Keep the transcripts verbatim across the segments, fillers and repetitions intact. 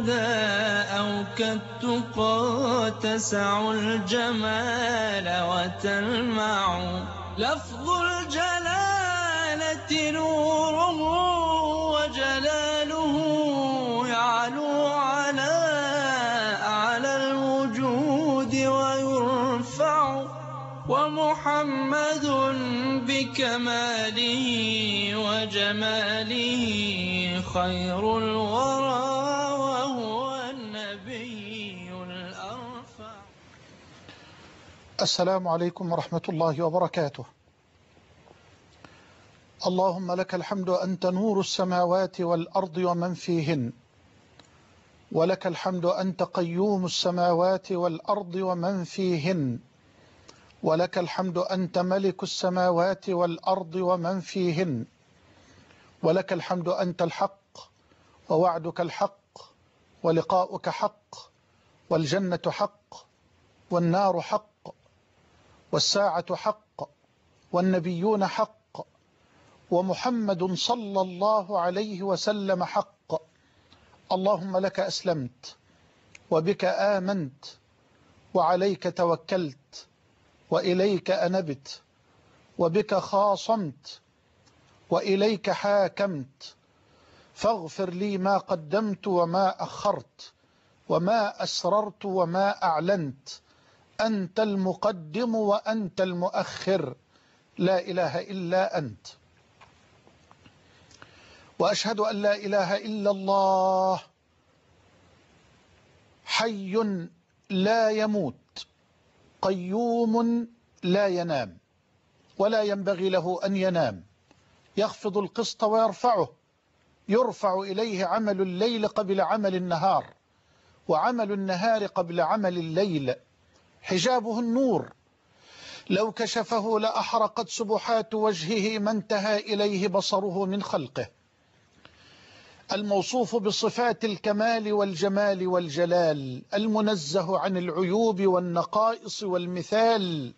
الهدى أو كالتقى تسع الجمال وتلمع. لفظ الجلالة نوره وجلاله يعلو على أعلى الوجود ويرفع. ومحمد بكماله وجماله خير الورى وهو النبي الأرفع. السلام عليكم ورحمة الله وبركاته. اللهم لك الحمد أنت نور السماوات والأرض ومن فيهن، ولك الحمد أنت قيوم السماوات والأرض ومن فيهن، ولك الحمد أنت ملك السماوات والأرض ومن فيهن، ولك الحمد أنت الحق ووعدك الحق ولقاؤك حق والجنة حق والنار حق والساعة حق والنبيون حق ومحمد صلى الله عليه وسلم حق. اللهم لك أسلمت وبك آمنت وعليك توكلت وإليك أنبت وبك خاصمت وإليك حاكمت. فاغفر لي ما قدمت وما أخرت وما أسررت وما أعلنت. أنت المقدم وأنت المؤخر، لا إله إلا أنت. وأشهد أن لا إله إلا الله حي لا يموت قيوم لا ينام ولا ينبغي له أن ينام، يخفض القسط ويرفعه، يرفع إليه عمل الليل قبل عمل النهار وعمل النهار قبل عمل الليل. حجابه النور، لو كشفه لأحرقت سبحات وجهه ما انتهى إليه بصره من خلقه. الموصوف بصفات الكمال والجمال والجلال، المنزه عن العيوب والنقائص والمثال.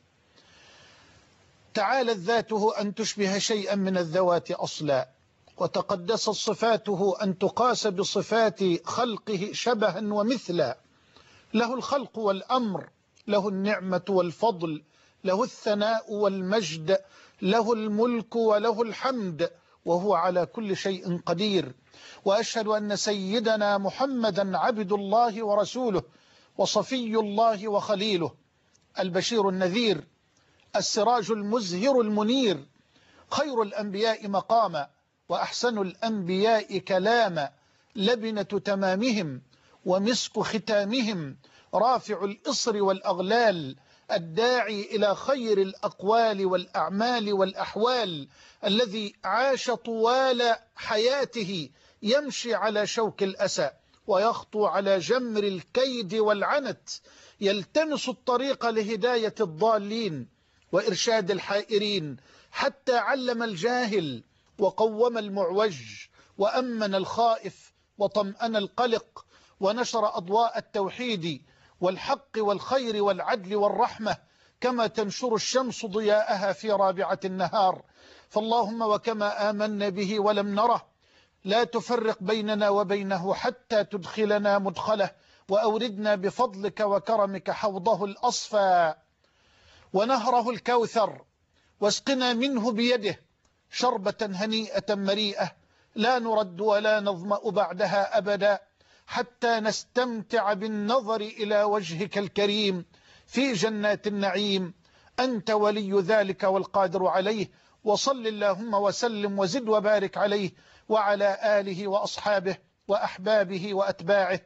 تعالت ذاته أن تشبه شيئا من الذوات أصلا، وتقدست صفاته أن تقاس بصفات خلقه شبها ومثلا. له الخلق والأمر، له النعمة والفضل، له الثناء والمجد، له الملك وله الحمد، وهو على كل شيء قدير. وأشهد أن سيدنا محمدا عبد الله ورسوله وصفي الله وخليله، البشير النذير، السراج المزهر المنير، خير الأنبياء مقاما وأحسن الأنبياء كلاما، لبنة تمامهم ومسك ختامهم، رافع الإصر والأغلال، الداعي إلى خير الأقوال والأعمال والأحوال، الذي عاش طوال حياته يمشي على شوك الأسى ويخطو على جمر الكيد والعنت، يلتمس الطريق لهداية الضالين وإرشاد الحائرين، حتى علم الجاهل وقوم المعوج وأمن الخائف وطمأن القلق، ونشر أضواء التوحيد والحق والخير والعدل والرحمة كما تنشر الشمس ضياءها في رابعة النهار. فاللهم وكما آمنا به ولم نره، لا تفرق بيننا وبينه حتى تدخلنا مدخله، وأوردنا بفضلك وكرمك حوضه الأصفى ونهره الكوثر، واسقنا منه بيده شربة هنيئة مريئة لا نرد ولا نظمأ بعدها أبدا، حتى نستمتع بالنظر إلى وجهك الكريم في جنات النعيم. أنت ولي ذلك والقادر عليه. وصل اللهم وسلم وزد وبارك عليه وعلى آله وأصحابه وأحبابه وأتباعه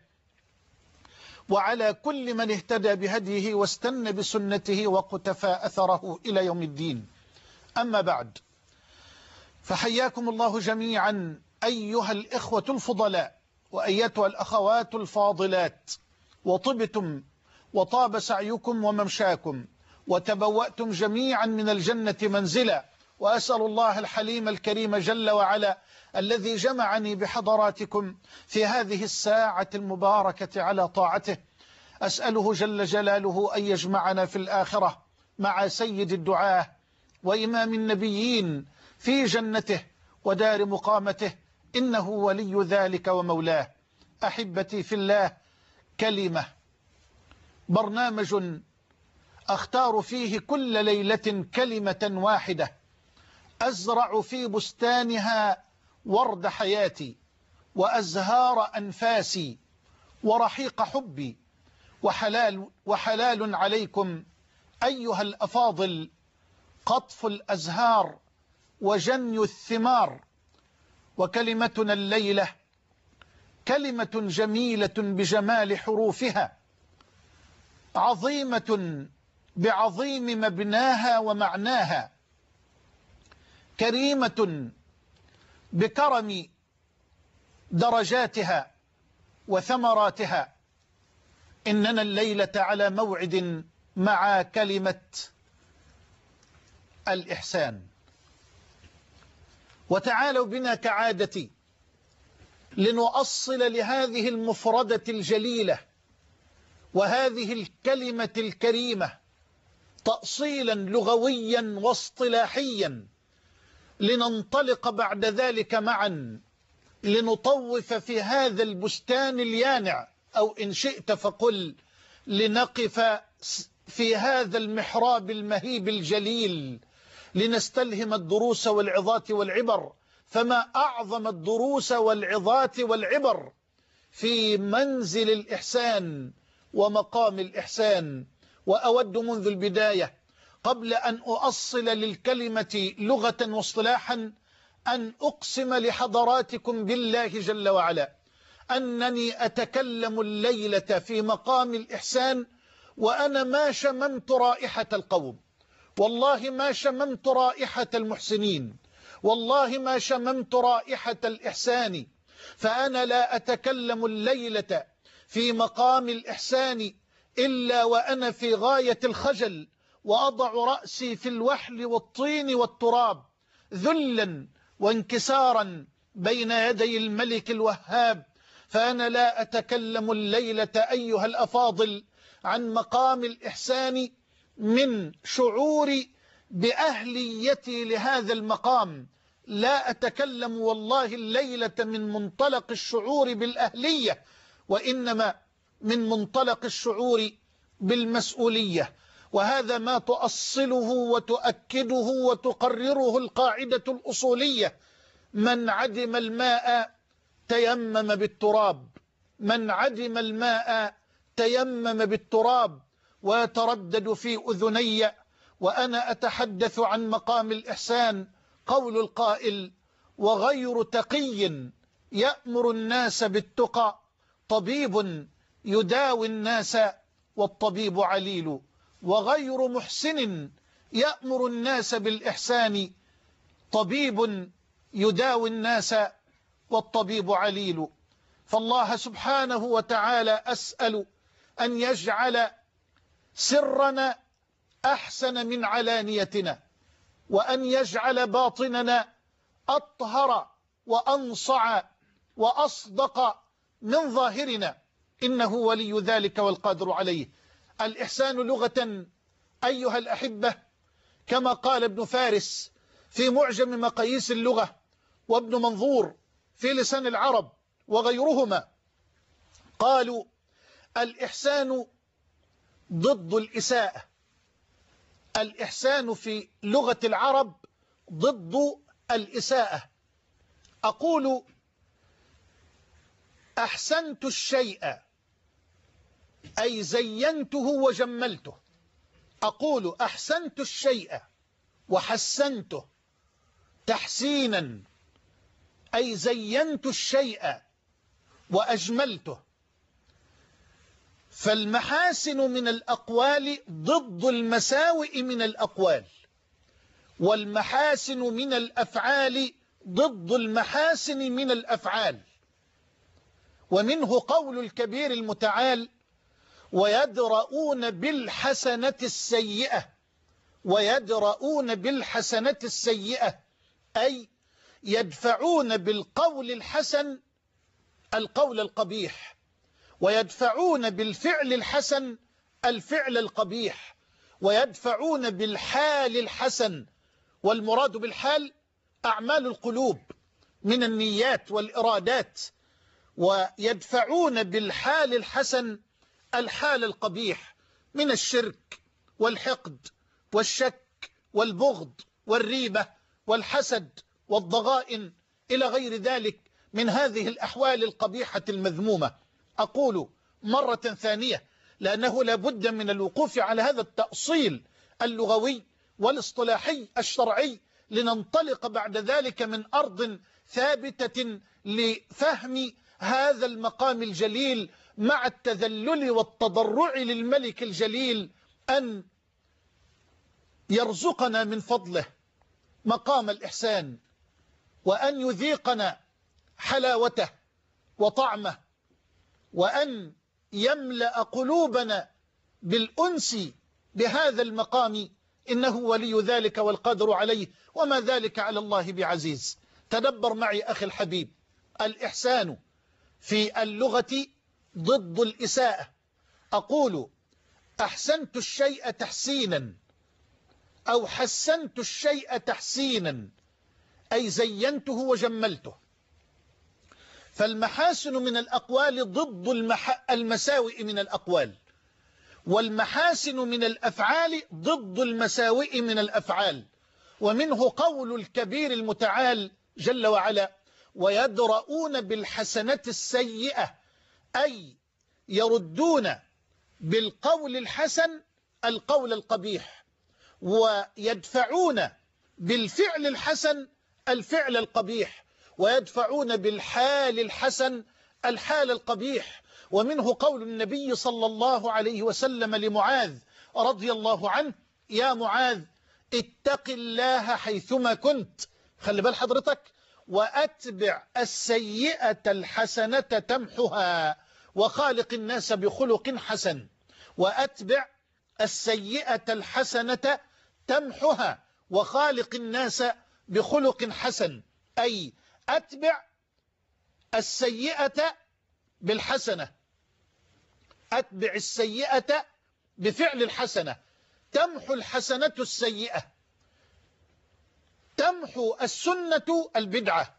وعلى كل من اهتدى بهديه واستنى بسنته وقتفى أثره إلى يوم الدين. أما بعد، فحياكم الله جميعا أيها الإخوة الفضلاء وأيتها الأخوات الفاضلات، وطبتم وطاب سعيكم وممشاكم وتبوأتم جميعا من الجنة منزلا. وأسأل الله الحليم الكريم جل وعلا الذي جمعني بحضراتكم في هذه الساعة المباركة على طاعته، أسأله جل جلاله أن يجمعنا في الآخرة مع سيد الدعاة وإمام النبيين في جنته ودار مقامته، إنه ولي ذلك ومولاه. أحبتي في الله كلمة، برنامج أختار فيه كل ليلة كلمة واحدة أزرع في بستانها ورد حياتي وأزهار أنفاسي ورحيق حبي، وحلال, وحلال عليكم أيها الأفاضل قطف الأزهار وجني الثمار. وكلمتنا الليلة كلمة جميلة بجمال حروفها، عظيمة بعظيم مبناها ومعناها، كريمة بكرم درجاتها وثمراتها. إننا الليلة على موعد مع كلمة الإحسان. وتعالوا بنا كعادتي لنؤصل لهذه المفردة الجليلة وهذه الكلمة الكريمة تأصيلا لغويا واصطلاحيا، لننطلق بعد ذلك معا لنطوف في هذا البستان اليانع، أو إن شئت فقل لنقف في هذا المحراب المهيب الجليل لنستلهم الدروس والعظات والعبر. فما أعظم الدروس والعظات والعبر في منزل الإحسان ومقام الإحسان. وأود منذ البداية قبل أن أؤصل للكلمة لغة واصطلاحا أن أقسم لحضراتكم بالله جل وعلا أنني أتكلم الليلة في مقام الإحسان وأنا ما شممت رائحة القوم، والله ما شممت رائحة المحسنين، والله ما شممت رائحة الإحسان. فأنا لا أتكلم الليلة في مقام الإحسان إلا وأنا في غاية الخجل، وأضع رأسي في الوحل والطين والتراب ذلا وانكسارا بين يدي الملك الوهاب. فأنا لا أتكلم الليلة أيها الأفاضل عن مقام الإحسان من شعوري بأهليتي لهذا المقام، لا أتكلم والله الليلة من منطلق الشعور بالأهلية، وإنما من منطلق الشعور بالمسؤولية. وهذا ما تؤصله وتؤكده وتقرره القاعدة الأصولية: من عدم الماء تيمم بالتراب، من عدم الماء تيمم بالتراب. ويتردد في أذني وأنا أتحدث عن مقام الإحسان قول القائل: وغير تقي يأمر الناس بالتقى طبيب يداوي الناس والطبيب عليل، وغير محسن يأمر الناس بالإحسان طبيب يداوي الناس والطبيب عليل. فالله سبحانه وتعالى أسأل أن يجعل سرنا أحسن من علانيتنا، وأن يجعل باطننا أطهر وأنصع وأصدق من ظاهرنا، إنه ولي ذلك والقادر عليه. الإحسان لغة أيها الأحبة كما قال ابن فارس في معجم مقاييس اللغة، وابن منظور في لسان العرب وغيرهما، قالوا: الإحسان ضد الإساءة. الإحسان في لغة العرب ضد الإساءة. أقول: أحسنت الشيء أي زينته وجملته. أقول: أحسنت الشيء وحسنته تحسينا، أي زينت الشيء وأجملته. فالمحاسن من الأقوال ضد المساوئ من الأقوال، والمحاسن من الأفعال ضد المحاسن من الأفعال. ومنه قول الكبير المتعال: ويدرؤون بالحسنة السيئة. ويدرؤون بالحسنة السيئة أي يدفعون بالقول الحسن القول القبيح، ويدفعون بالفعل الحسن الفعل القبيح، ويدفعون بالحال الحسن. والمراد بالحال أعمال القلوب من النيات والإرادات ويدفعون بالحال الحسن الحال القبيح من الشرك والحقد والشك والبغض والريبة والحسد والضغائن إلى غير ذلك من هذه الأحوال القبيحة المذمومة. أقول مرة ثانية لأنه لا بد من الوقوف على هذا التأصيل اللغوي والاصطلاحي الشرعي لننطلق بعد ذلك من أرض ثابتة لفهم هذا المقام الجليل مع التذلل والتضرع للملك الجليل أن يرزقنا من فضله مقام الإحسان وأن يذيقنا حلاوته وطعمه وأن يملأ قلوبنا بالأنس بهذا المقام إنه ولي ذلك والقادر عليه وما ذلك على الله بعزيز. تدبر معي أخي الحبيب، الإحسان في اللغة ضد الإساءة. أقول أحسنت الشيء تحسينا أو حسنت الشيء تحسينا، أي زينته وجملته. فالمحاسن من الأقوال ضد المح... المساوئ من الأقوال، والمحاسن من الأفعال ضد المساوئ من الأفعال. ومنه قول الكبير المتعال جل وعلا: ويدرؤون بالحسنة السيئة، أي يردون بالقول الحسن القول القبيح، ويدفعون بالفعل الحسن الفعل القبيح، ويدفعون بالحال الحسن الحال القبيح. ومنه قول النبي صلى الله عليه وسلم لمعاذ رضي الله عنه: يا معاذ اتق الله حيثما كنت، خلي بال حضرتك، وأتبع السيئة الحسنة تمحها وخالق الناس بخلق حسن. وأتبع السيئة الحسنة تمحها وخالق الناس بخلق حسن، أي أتبع السيئة بالحسنة، أتبع السيئة بفعل الحسنة، تمحو الحسنة السيئة. تمحو السنة البدعة،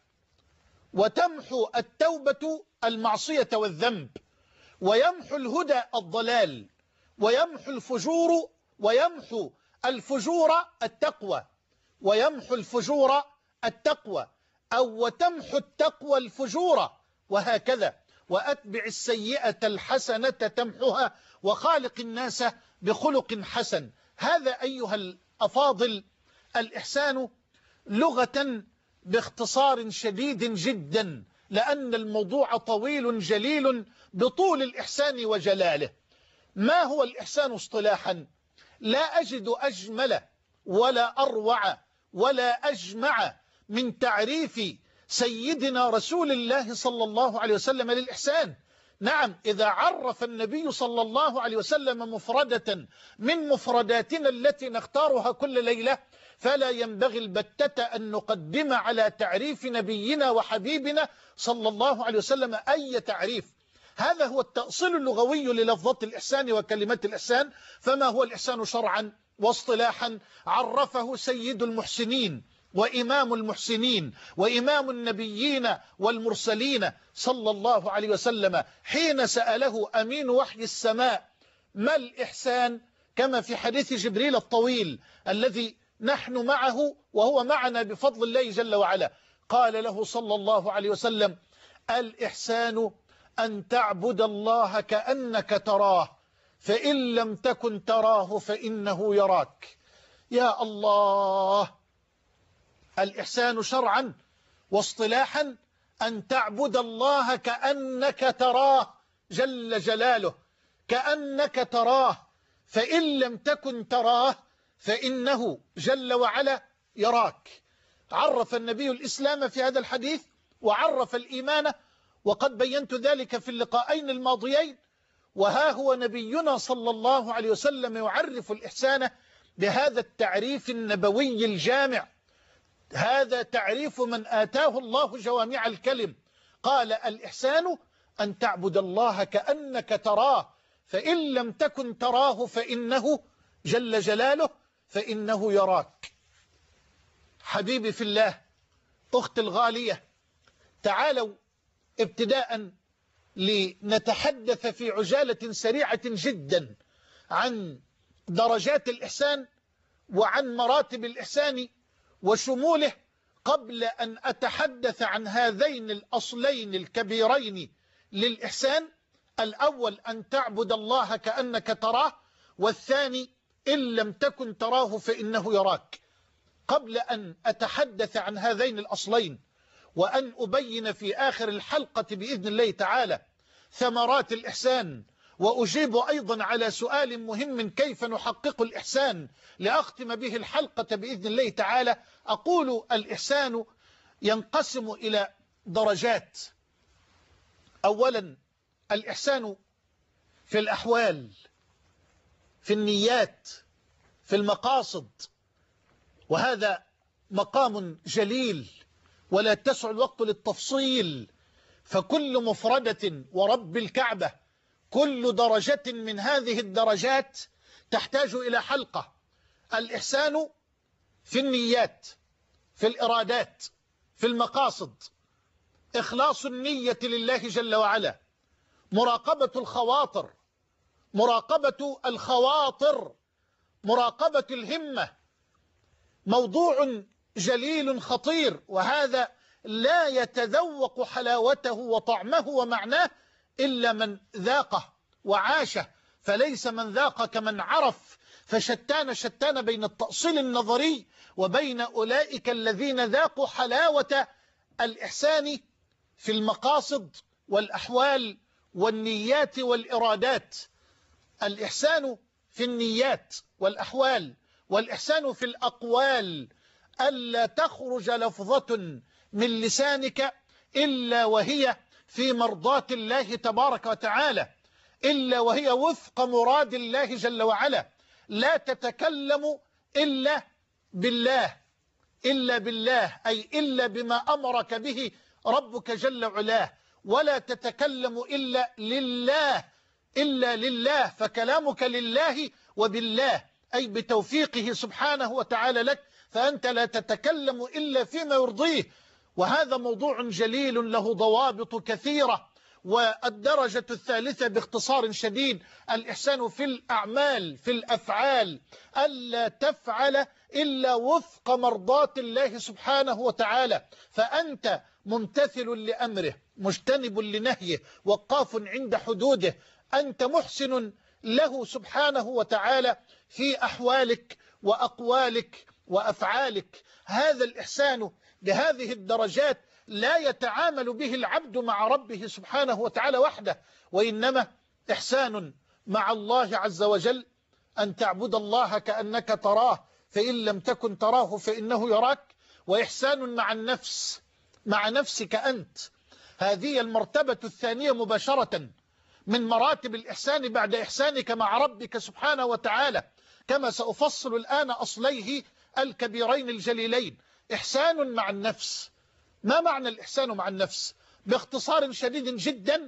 وتمحو التوبة المعصية والذنب، ويمحو الهدى الضلال، ويمحو الفجور ويمحو الفجور التقوى، ويمحو الفجور التقوى أو وتمحو التقوى الفجور، وهكذا. وأتبع السيئة الحسنة تمحها وخالق الناس بخلق حسن. هذا أيها الأفاضل الإحسان لغة باختصار شديد جدا، لأن الموضوع طويل جليل بطول الإحسان وجلاله. ما هو الإحسان اصطلاحا؟ لا أجد أجمل ولا أروع ولا أجمع من تعريف سيدنا رسول الله صلى الله عليه وسلم للإحسان. نعم، إذا عرف النبي صلى الله عليه وسلم مفردة من مفرداتنا التي نختارها كل ليلة، فلا ينبغي البتة أن نقدم على تعريف نبينا وحبيبنا صلى الله عليه وسلم أي تعريف. هذا هو التأصيل اللغوي للفظة الإحسان وكلمة الإحسان. فما هو الإحسان شرعا واصطلاحا؟ عرفه سيد المحسنين وإمام المحسنين وإمام النبيين والمرسلين صلى الله عليه وسلم حين سأله أمين وحي السماء: ما الإحسان؟ كما في حديث جبريل الطويل الذي نحن معه وهو معنا بفضل الله جل وعلا. قال له صلى الله عليه وسلم: الإحسان أن تعبد الله كأنك تراه، فإن لم تكن تراه فإنه يراك. يا الله! الإحسان شرعا واصطلاحا أن تعبد الله كأنك تراه جل جلاله، كأنك تراه، فإن لم تكن تراه فإنه جل وعلا يراك. عرف النبي الإسلام في هذا الحديث وعرف الإيمان، وقد بينت ذلك في اللقاءين الماضيين. وها هو نبينا صلى الله عليه وسلم يعرف الإحسان بهذا التعريف النبوي الجامع. هذا تعريف من آتاه الله جوامع الكلم. قال: الإحسان أن تعبد الله كأنك تراه، فإن لم تكن تراه فإنه جل جلاله فإنه يراك. حبيبي في الله، أختي الغالية، تعالوا ابتداء لنتحدث في عجالة سريعة جدا عن درجات الإحسان وعن مراتب الإحسان وشموله، قبل أن أتحدث عن هذين الأصلين الكبيرين للإحسان. الأول أن تعبد الله كأنك تراه، والثاني إن لم تكن تراه فإنه يراك. قبل أن أتحدث عن هذين الأصلين وأن أبين في آخر الحلقة بإذن الله تعالى ثمرات الإحسان، وأجيب أيضا على سؤال مهم كيف نحقق الإحسان لأختم به الحلقة بإذن الله تعالى، أقول الإحسان ينقسم إلى درجات. أولا الإحسان في الأحوال، في النيات، في المقاصد، وهذا مقام جليل ولا تسع الوقت للتفصيل، فكل مفردة ورب الكعبة كل درجة من هذه الدرجات تحتاج إلى حلقة. الإحسان في النيات، في الإرادات، في المقاصد، إخلاص النية لله جل وعلا، مراقبة الخواطر، مراقبة الخواطر، مراقبة الهمة، موضوع جليل خطير، وهذا لا يتذوق حلاوته وطعمه ومعناه إلا من ذاقه وعاشه، فليس من ذاق كمن عرف، فشتان شتان بين التأصيل النظري وبين أولئك الذين ذاقوا حلاوة الإحسان في المقاصد والأحوال والنيات والإرادات. الإحسان في النيات والأحوال، والإحسان في الأقوال، ألا تخرج لفظة من لسانك إلا وهي في مرضاة الله تبارك وتعالى، إلا وهي وفق مراد الله جل وعلا. لا تتكلم إلا بالله، إلا بالله أي إلا بما أمرك به ربك جل وعلا، ولا تتكلم إلا لله، إلا لله، فكلامك لله وبالله أي بتوفيقه سبحانه وتعالى لك، فأنت لا تتكلم إلا فيما يرضيه. وهذا موضوع جليل له ضوابط كثيرة. والدرجة الثالثة باختصار شديد الإحسان في الأعمال، في الأفعال، ألا تفعل إلا وفق مرضات الله سبحانه وتعالى، فأنت ممتثل لأمره، مجتنب لنهيه، وقاف عند حدوده، أنت محسن له سبحانه وتعالى في أحوالك وأقوالك وأفعالك. هذا الإحسان بهذه الدرجات لا يتعامل به العبد مع ربه سبحانه وتعالى وحده، وإنما إحسان مع الله عز وجل، أن تعبد الله كأنك تراه فإن لم تكن تراه فإنه يراك. وإحسان مع النفس، مع نفسك أنت، هذه المرتبة الثانية مباشرة من مراتب الإحسان بعد إحسانك مع ربك سبحانه وتعالى، كما سأفصل الآن أصليه الكبيرين الجليلين. إحسان مع النفس. ما معنى الإحسان مع النفس؟ باختصار شديد جدا،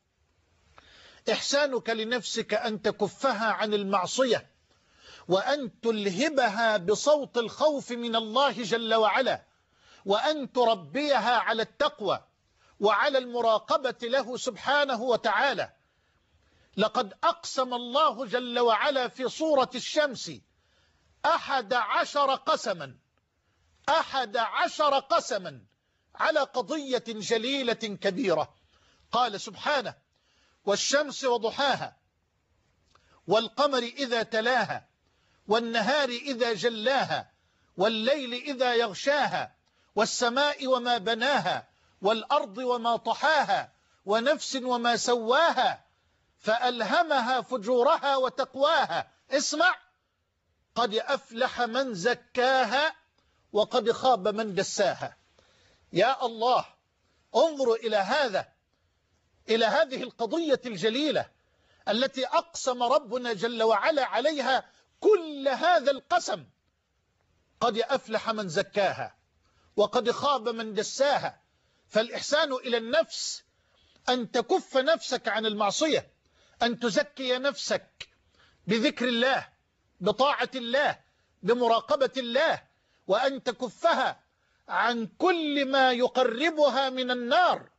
إحسانك لنفسك أن تكفها عن المعصية، وأن تلهبها بصوت الخوف من الله جل وعلا، وأن تربيها على التقوى وعلى المراقبة له سبحانه وتعالى. لقد أقسم الله جل وعلا في سورة الشمس أحد عشر قسما، أحد عشر قسما على قضية جليلة كبيرة. قال سبحانه: والشمس وضحاها، والقمر إذا تلاها، والنهار إذا جلاها، والليل إذا يغشاها، والسماء وما بناها، والأرض وما طحاها، ونفس وما سواها، فألهمها فجورها وتقواها. اسمع: قد أفلح من زكاها وقد خاب من دساها. يا الله، انظروا إلى هذا، إلى هذه القضية الجليلة التي أقسم ربنا جل وعلا عليها كل هذا القسم. قد أفلح من زكاها وقد خاب من دساها. فالإحسان إلى النفس أن تكف نفسك عن المعصية، أن تزكي نفسك بذكر الله، بطاعة الله، بمراقبة الله، وأن تكفها عن كل ما يقربها من النار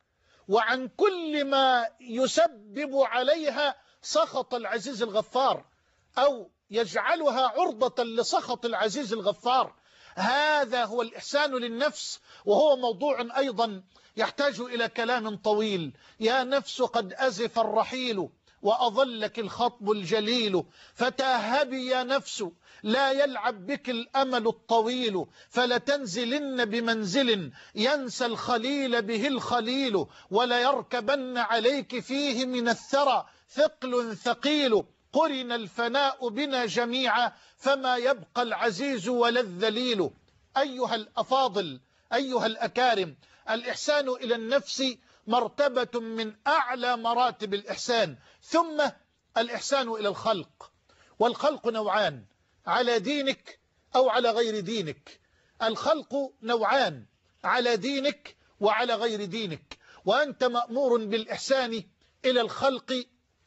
وعن كل ما يسبب عليها سخط العزيز الغفار أو يجعلها عرضة لسخط العزيز الغفار. هذا هو الإحسان للنفس، وهو موضوع أيضا يحتاج إلى كلام طويل. يا نفس قد أزف الرحيل وأظلك الخطب الجليل، فتاهبي يا نفس لا يلعب بك الأمل الطويل، فلتنزلن بمنزل ينسى الخليل به الخليل، وليركبن عليك فيه من الثرى ثقل ثقيل، قرن الفناء بنا جميعا فما يبقى العزيز ولا الذليل. أيها الأفاضل، أيها الأكارم، الإحسان إلى النفس مرتبة من أعلى مراتب الإحسان. ثم الإحسان إلى الخلق، والخلق نوعان: على دينك أو على غير دينك. الخلق نوعان: على دينك وعلى غير دينك. وأنت مأمور بالإحسان إلى الخلق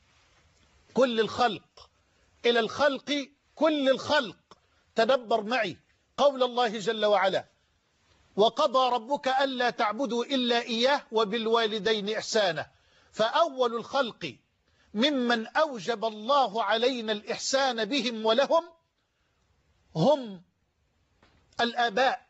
كل الخلق، إلى الخلق كل الخلق. تدبر معي قول الله جل وعلا: وقضى ربك ألا تعبدوا إلا إياه وبالوالدين إحسانا. فأول الخلق ممن أوجب الله علينا الإحسان بهم ولهم هم الآباء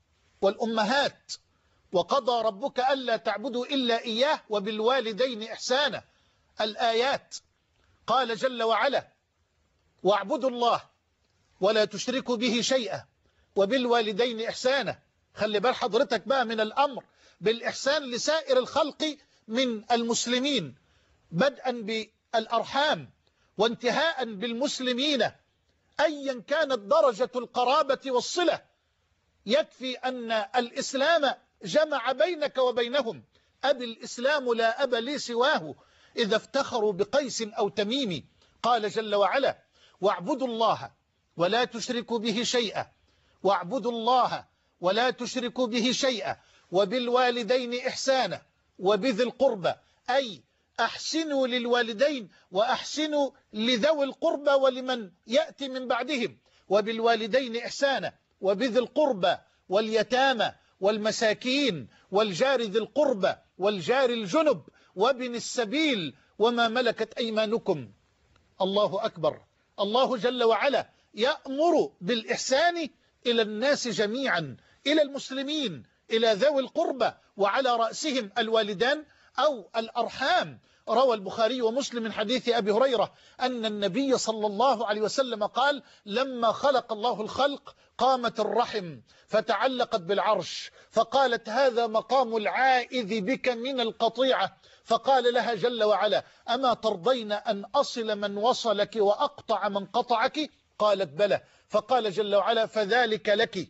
والأمهات. وقضى ربك ألا تعبدوا إلا إياه وبالوالدين إحسانا. الآيات قال جل وعلا: واعبدوا الله ولا تشركوا به شيئا وبالوالدين إحسانا. خلي بال حضرتك بقى من الأمر بالإحسان لسائر الخلق من المسلمين، بدءا بالأرحام وانتهاء بالمسلمين أيا كانت درجة القرابة والصلة. يكفي أن الإسلام جمع بينك وبينهم. أبي الإسلام لا أب لي سواه إذا افتخروا بقيس أو تميم. قال جل وعلا: واعبدوا الله ولا تشركوا به شيئا، واعبدوا الله ولا تشركوا به شيئا وبالوالدين إحسانا وبذي القربى، أي أحسنوا للوالدين وأحسنوا لذوي القربى ولمن يأتي من بعدهم. وبالوالدين إحسانا وبذي القربى واليتامى والمساكين والجار ذي القربى والجار الجنب وابن السبيل وما ملكت أيمانكم. الله أكبر. الله جل وعلا يأمر بالإحسان إلى الناس جميعا، إلى المسلمين، إلى ذوي القربى، وعلى رأسهم الوالدان أو الأرحام. روى البخاري ومسلم من حديث أبي هريرة أن النبي صلى الله عليه وسلم قال: لما خلق الله الخلق قامت الرحم فتعلقت بالعرش، فقالت: هذا مقام العائذ بك من القطيعة. فقال لها جل وعلا: أما ترضين أن أصل من وصلك وأقطع من قطعك؟ قالت: بلى. فقال جل وعلا: فذلك لك.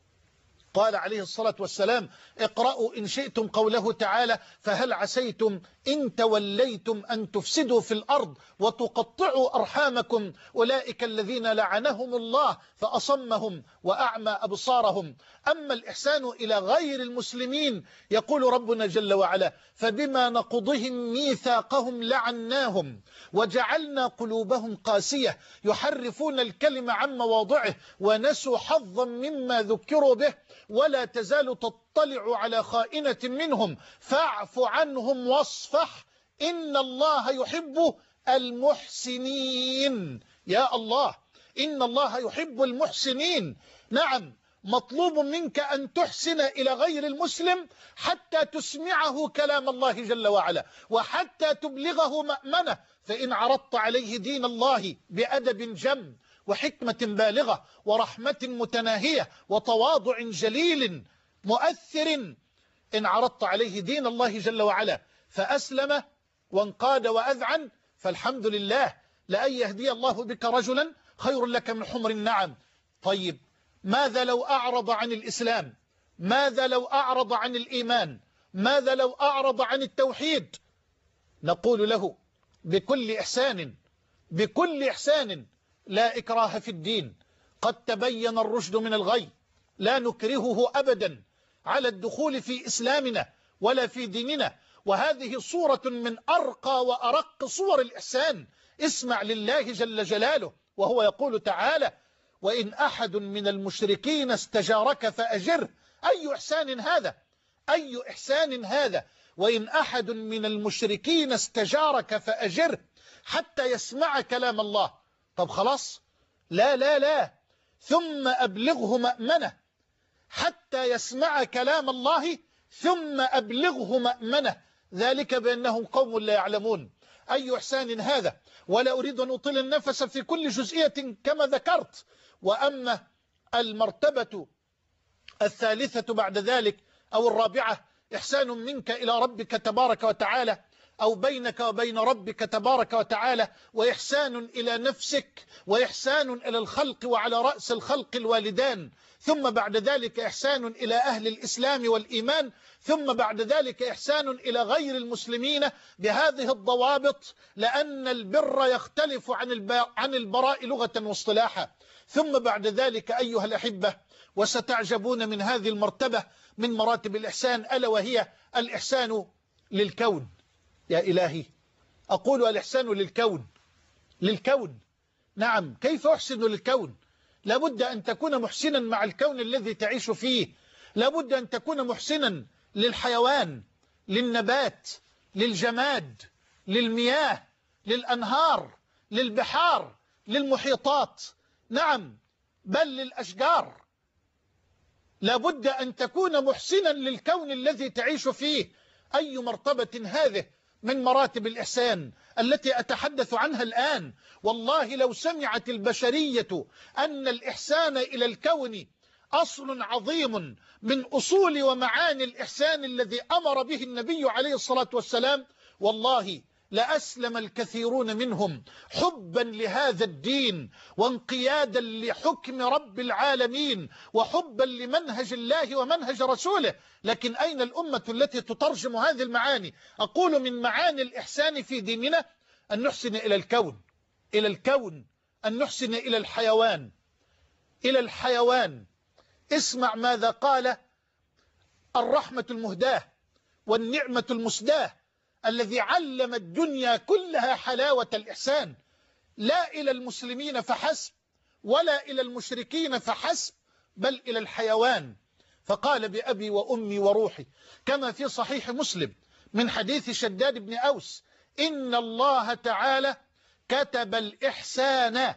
قال عليه الصلاة والسلام: اقرأوا إن شئتم قوله تعالى: فهل عسيتم إن توليتم أن تفسدوا في الأرض وتقطعوا أرحامكم أولئك الذين لعنهم الله فأصمهم وأعمى أبصارهم. أما الإحسان إلى غير المسلمين يقول ربنا جل وعلا: فبما نقضهم ميثاقهم لعناهم وجعلنا قلوبهم قاسية يحرفون الكلم عن مواضعه ونسوا حظا مما ذكروا به ولا تزال تطلع على خائنة منهم فاعف عنهم واصفح إن الله يحب المحسنين. يا الله، إن الله يحب المحسنين. نعم، مطلوب منك أن تحسن إلى غير المسلم حتى تسمعه كلام الله جل وعلا وحتى تبلغه مأمنه. فإن عرضت عليه دين الله بأدب جم وحكمة بالغة ورحمة متناهية وتواضع جليل مؤثر، إن عرضت عليه دين الله جل وعلا فأسلم وانقاد وأذعن، فالحمد لله. لأن يهدي الله بك رجلا خير لك من حمر النعم. طيب، ماذا لو أعرض عن الإسلام؟ ماذا لو أعرض عن الإيمان؟ ماذا لو أعرض عن التوحيد؟ نقول له بكل إحسان بكل إحسان: لا إكراه في الدين، قد تبين الرشد من الغي، لا نكرهه أبدا على الدخول في إسلامنا ولا في ديننا. وهذه صورة من أرقى وأرق صور الإحسان. اسمع لله جل جلاله وهو يقول تعالى: وإن أحد من المشركين استجارك فأجره. أي إحسان هذا؟ أي إحسان هذا؟ وإن أحد من المشركين استجارك فأجره حتى يسمع كلام الله. طب خلاص، لا لا لا، ثم أبلغه مأمنه حتى يسمع كلام الله ثم أبلغه مأمنه، ذلك بأنهم قوم لا يعلمون. أي إحسان هذا؟ ولا أريد أن أطيل النفس في كل جزئية كما ذكرت. وأما المرتبة الثالثة بعد ذلك أو الرابعة، إحسان منك إلى ربك تبارك وتعالى، أو بينك وبين ربك تبارك وتعالى، وإحسان إلى نفسك، وإحسان إلى الخلق، وعلى رأس الخلق الوالدان، ثم بعد ذلك إحسان إلى أهل الإسلام والإيمان، ثم بعد ذلك إحسان إلى غير المسلمين بهذه الضوابط، لأن البر يختلف عن البراء لغة واصطلاحا. ثم بعد ذلك أيها الأحبة، وستعجبون من هذه المرتبة من مراتب الإحسان، ألا وهي الإحسان للكون. يا إلهي، أقول الإحسان للكون، للكون. نعم، كيف أحسن للكون؟ لابد أن تكون محسنا مع الكون الذي تعيش فيه، لابد أن تكون محسنا للحيوان، للنبات، للجماد، للمياه، للأنهار، للبحار، للمحيطات، نعم، بل للأشجار. لابد أن تكون محسنا للكون الذي تعيش فيه. أي مرتبة هذه من مراتب الإحسان التي أتحدث عنها الآن. والله لو سمعت البشرية أن الإحسان إلى الكون أصل عظيم من أصول ومعاني الإحسان الذي أمر به النبي عليه الصلاة والسلام، والله لأسلم الكثيرون منهم حبا لهذا الدين، وانقيادا لحكم رب العالمين، وحبا لمنهج الله ومنهج رسوله. لكن أين الأمة التي تترجم هذه المعاني؟ أقول من معاني الإحسان في ديننا أن نحسن إلى الكون، إلى الكون، أن نحسن إلى الحيوان، إلى الحيوان. اسمع ماذا قال الرحمة المهداة والنعمة المسداة الذي علم الدنيا كلها حلاوة الإحسان، لا إلى المسلمين فحسب ولا إلى المشركين فحسب، بل إلى الحيوان. فقال بأبي وأمي وروحي كما في صحيح مسلم من حديث شداد بن أوس: إن الله تعالى كتب الإحسان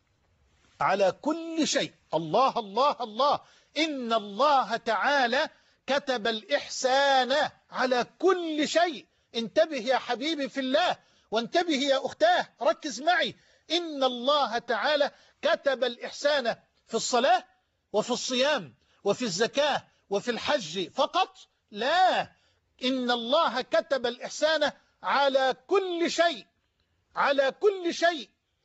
على كل شيء. الله الله الله، إن الله تعالى كتب الإحسان على كل شيء. انتبه يا حبيبي في الله، وانتبه يا أختاه، ركز معي. إن الله تعالى كتب الإحسان في الصلاة وفي الصيام وفي الزكاة وفي الحج فقط؟ لا، إن الله كتب الإحسان على كل شيء، على كل شيء.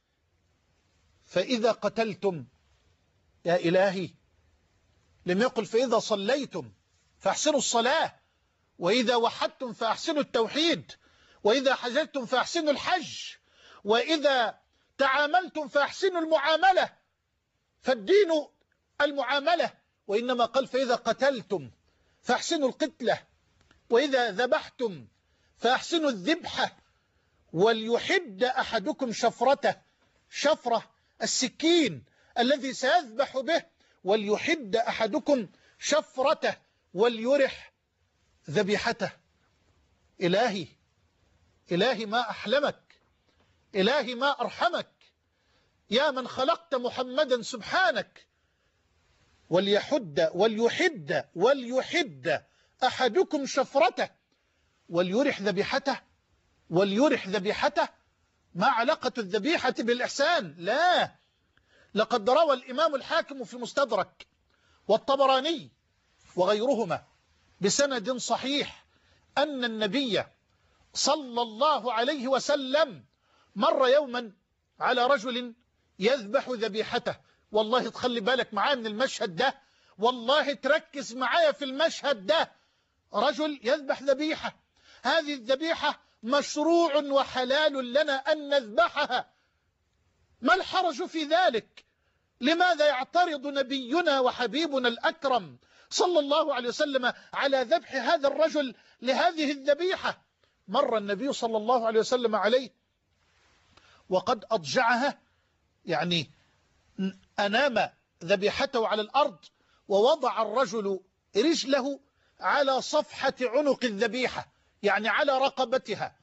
فإذا قتلتم، يا إلهي، لم يقل فإذا صليتم فأحسنوا الصلاة، وإذا وحدتم فأحسنوا التوحيد، وإذا حججتم فأحسنوا الحج، وإذا تعاملتم فأحسنوا المعاملة، فالدين المعاملة. وإنما قال فإذا قتلتم فأحسنوا القتلة، وإذا ذبحتم فأحسنوا الذبحة، وليحد أحدكم شفرته، شفرة السكين الذي سيذبح به، وليحد أحدكم شفرته وليرح ذبيحته. إلهي، إلهي ما أحلمك، إلهي ما أرحمك، يا من خلقت محمدا سبحانك. وليحد وليحد وليحد أحدكم شفرته وليرح ذبيحته، وليرح ذبيحته. ما علاقة الذبيحة بالإحسان؟ لا، لقد روى الإمام الحاكم في المستدرك والطبراني وغيرهما بسند صحيح أن النبي صلى الله عليه وسلم مر يوما على رجل يذبح ذبيحته. والله تخلي بالك معايا من المشهد ده، والله تركز معايا في المشهد ده. رجل يذبح ذبيحة، هذه الذبيحة مشروع وحلال لنا أن نذبحها، ما الحرج في ذلك؟ لماذا يعترض نبينا وحبيبنا الأكرم صلى الله عليه وسلم على ذبح هذا الرجل لهذه الذبيحة؟ مر النبي صلى الله عليه وسلم عليه وقد أضجعها، يعني أنام ذبيحته على الأرض، ووضع الرجل رجله على صفحة عنق الذبيحة، يعني على رقبتها،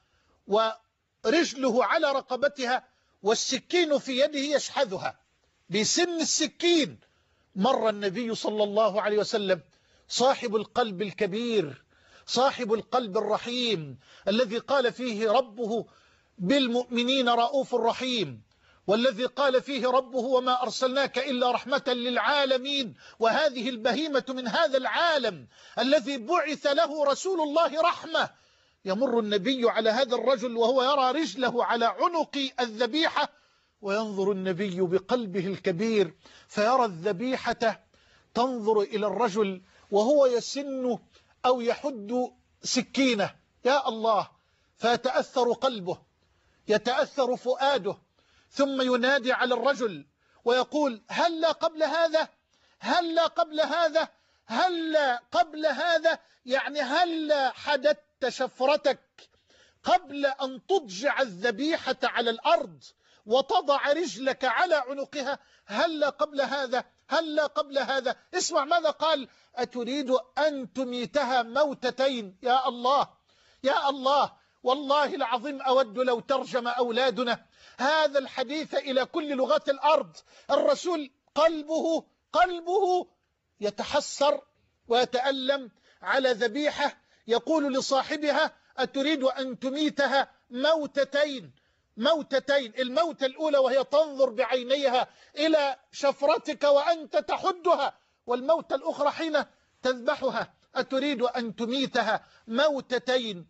ورجله على رقبتها، والسكين في يده يشحذها بسن السكين. مر النبي صلى الله عليه وسلم صاحب القلب الكبير، صاحب القلب الرحيم، الذي قال فيه ربه بالمؤمنين رؤوف رحيم، والذي قال فيه ربه وما أرسلناك إلا رحمة للعالمين، وهذه البهيمة من هذا العالم الذي بعث له رسول الله رحمة. يمر النبي على هذا الرجل وهو يرى رجله على عنق الذبيحة، وينظر النبي بقلبه الكبير فيرى الذبيحة تنظر إلى الرجل وهو يسن أو يحد سكينة. يا الله، فيتأثر قلبه، يتأثر فؤاده، ثم ينادي على الرجل ويقول: هلا قبل هذا، هلا قبل هذا، هلا قبل هذا، يعني هلا حددت شفرتك قبل أن تضجع الذبيحة على الأرض وتضع رجلك على عنقها، هلا قبل هذا، هلا قبل هذا. اسمع ماذا قال: أتريد أن تميتها موتتين. يا الله، يا الله، والله العظيم أود لو ترجم أولادنا هذا الحديث إلى كل لغات الأرض. الرسول قلبه قلبه يتحسر ويتألم على ذبيحة، يقول لصاحبها: أتريد أن تميتها موتتين، موتتين. الموتة الأولى وهي تنظر بعينيها إلى شفرتك وأنت تحدها، والموتة الأخرى حين تذبحها. أتريد أن تميتها موتتين.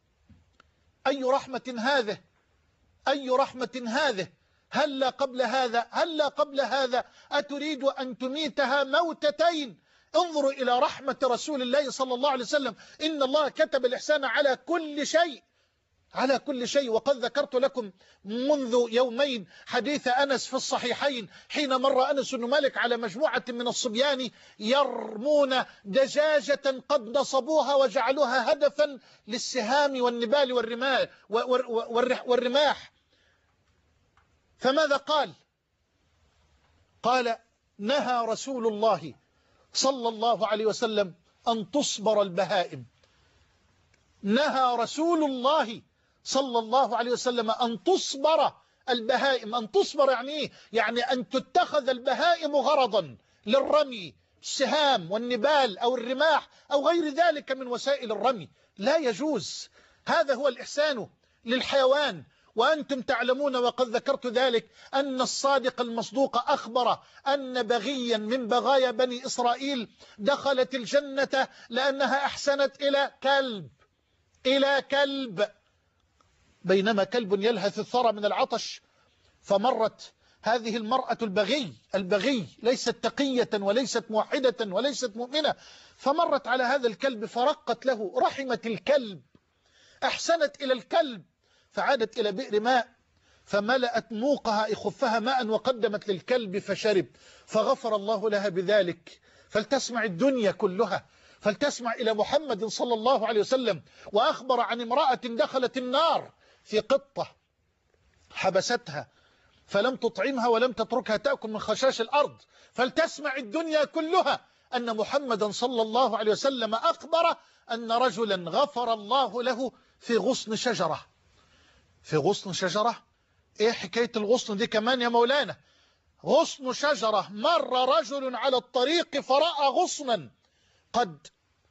أي رحمة هذه، أي رحمة هذه. هلا قبل هذا، هلا قبل هذا، أتريد أن تميتها موتتين. انظروا إلى رحمة رسول الله صلى الله عليه وسلم. إن الله كتب الإحسان على كل شيء، على كل شيء. وقد ذكرت لكم منذ يومين حديث أنس في الصحيحين، حين مر أنس بن مالك على مجموعة من الصبيان يرمون دجاجة قد نصبوها وجعلوها هدفا للسهام والنبال والرماح. فماذا قال؟ قال: نهى رسول الله صلى الله عليه وسلم أن تصبر البهائم. نهى رسول الله صلى الله عليه وسلم أن تصبر البهائم. أن تصبر يعني إيه؟ يعني أن تتخذ البهائم غرضا للرمي، السهام والنبال أو الرماح أو غير ذلك من وسائل الرمي. لا يجوز. هذا هو الإحسان للحيوان. وأنتم تعلمون وقد ذكرت ذلك أن الصادق المصدوق أخبر أن بغيا من بغايا بني إسرائيل دخلت الجنة لأنها أحسنت إلى كلب، إلى كلب، بينما كلب يلهث الثرى من العطش. فمرت هذه المرأة البغي، البغي ليست تقية وليست موحدة وليست مؤمنة، فمرت على هذا الكلب فرقت له، رحمت الكلب، أحسنت إلى الكلب، فعادت إلى بئر ماء فملأت موقها إخفها ماء وقدمت للكلب فشرب، فغفر الله لها بذلك. فلتسمع الدنيا كلها، فلتسمع إلى محمد صلى الله عليه وسلم. وأخبر عن امرأة دخلت النار في قطة حبستها فلم تطعمها ولم تتركها تأكل من خشاش الأرض. فلتسمع الدنيا كلها أن محمدا صلى الله عليه وسلم أخبر أن رجلا غفر الله له في غصن شجرة. في غصن شجرة؟ إيه حكاية الغصن دي كمان يا مولانا؟ غصن شجرة. مر رجل على الطريق فرأى غصنا قد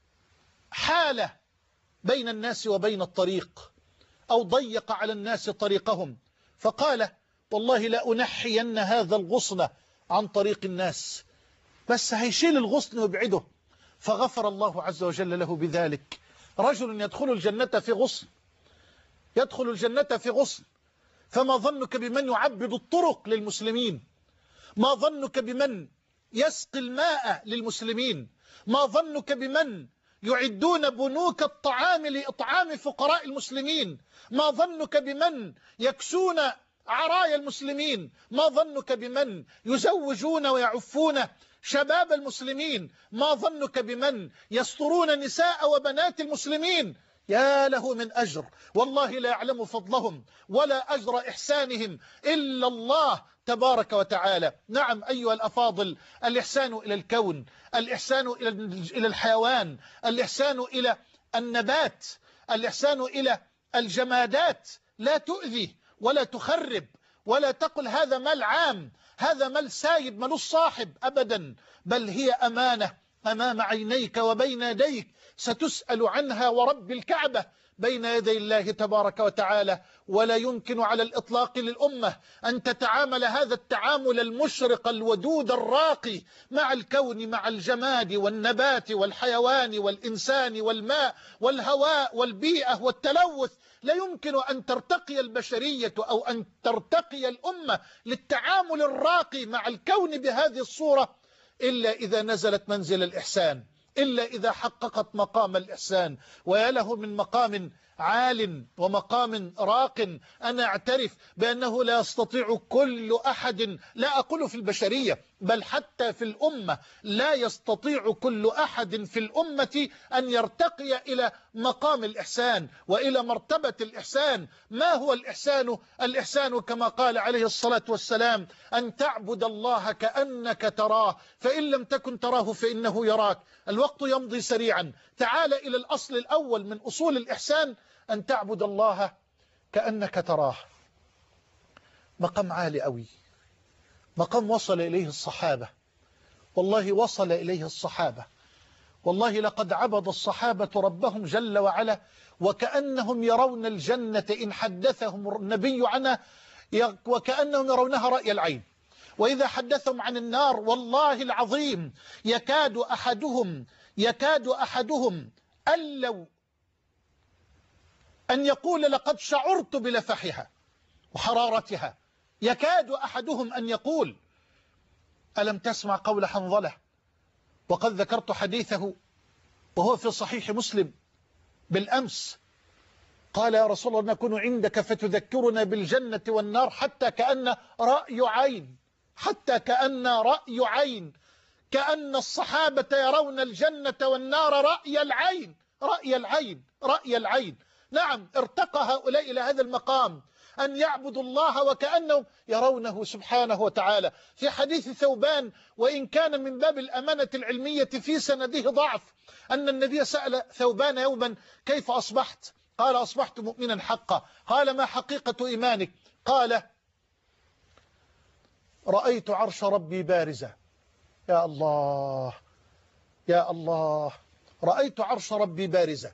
حال بين الناس وبين الطريق أو ضيق على الناس طريقهم، فقال: والله لا أنحين هذا الغصن عن طريق الناس، بس هيشيل الغصن ويبعده. فغفر الله عز وجل له بذلك. رجل يدخل الجنة في غصن، يدخل الجنة في غصن. فما ظنك بمن يعبد الطرق للمسلمين؟ ما ظنك بمن يسقي الماء للمسلمين؟ ما ظنك بمن يعدون بنوك الطعام لإطعام فقراء المسلمين؟ ما ظنك بمن يكسون عرايا المسلمين؟ ما ظنك بمن يزوجون ويعفون شباب المسلمين؟ ما ظنك بمن يسترون نساء وبنات المسلمين؟ يا له من أجر، والله لا يعلم فضلهم ولا أجر إحسانهم إلا الله تبارك وتعالى. نعم أيها الأفاضل، الإحسان إلى الكون، الإحسان إلى الحيوان، الإحسان إلى النبات، الإحسان إلى الجمادات، لا تؤذي ولا تخرب ولا تقل هذا مال عام، هذا مال سايب ملوش صاحب أبدا، بل هي أمانة أمام عينيك وبين يديك ستسأل عنها ورب الكعبة بين يدي الله تبارك وتعالى. ولا يمكن على الإطلاق للأمة أن تتعامل هذا التعامل المشرق الودود الراقي مع الكون، مع الجماد والنبات والحيوان والإنسان والماء والهواء والبيئة والتلوث. لا يمكن أن ترتقي البشرية أو أن ترتقي الأمة للتعامل الراقي مع الكون بهذه الصورة إلا إذا نزلت منزل الإحسان، إلا إذا حققت مقام الإحسان. ويا له من مقام عال ومقام راق. أنا أعترف بأنه لا يستطيع كل أحد، لا أقول في البشرية بل حتى في الأمة، لا يستطيع كل أحد في الأمة أن يرتقي إلى مقام الإحسان وإلى مرتبة الإحسان. ما هو الإحسان؟ الإحسان كما قال عليه الصلاة والسلام أن تعبد الله كأنك تراه فإن لم تكن تراه فإنه يراك. الوقت يمضي سريعا، تعال إلى الأصل الأول من أصول الإحسان، أن تعبد الله كأنك تراه. مقام عالي قوي، مقام وصل إليه الصحابة، والله وصل إليه الصحابة، والله لقد عبد الصحابة ربهم جل وعلا وكأنهم يرون الجنة إن حدثهم النبي عنها، وكأنهم يرونها رأي العين. وإذا حدثهم عن النار والله العظيم يكاد أحدهم يكاد أحدهم أن لو أن يقول لقد شعرت بلفحها وحرارتها، يكاد أحدهم أن يقول. ألم تسمع قول حنظلة؟ وقد ذكرت حديثه وهو في صحيح مسلم بالأمس. قال يا رسول الله نكون عندك فتذكرنا بالجنة والنار حتى كأن رأي عين، حتى كأن رأي عين، كأن الصحابة يرون الجنة والنار رأي العين، رأي العين، رأي العين. نعم، ارتقى هؤلاء إلى هذا المقام أن يعبدوا الله وكأنهم يرونه سبحانه وتعالى. في حديث ثوبان وإن كان من باب الأمانة العلمية في سنده ضعف، أن النبي سأل ثوبان يوما كيف أصبحت؟ قال أصبحت مؤمنا حقا. قال ما حقيقة إيمانك؟ قال رأيت عرش ربي بارزا. يا الله يا الله، رأيت عرش ربي بارزا.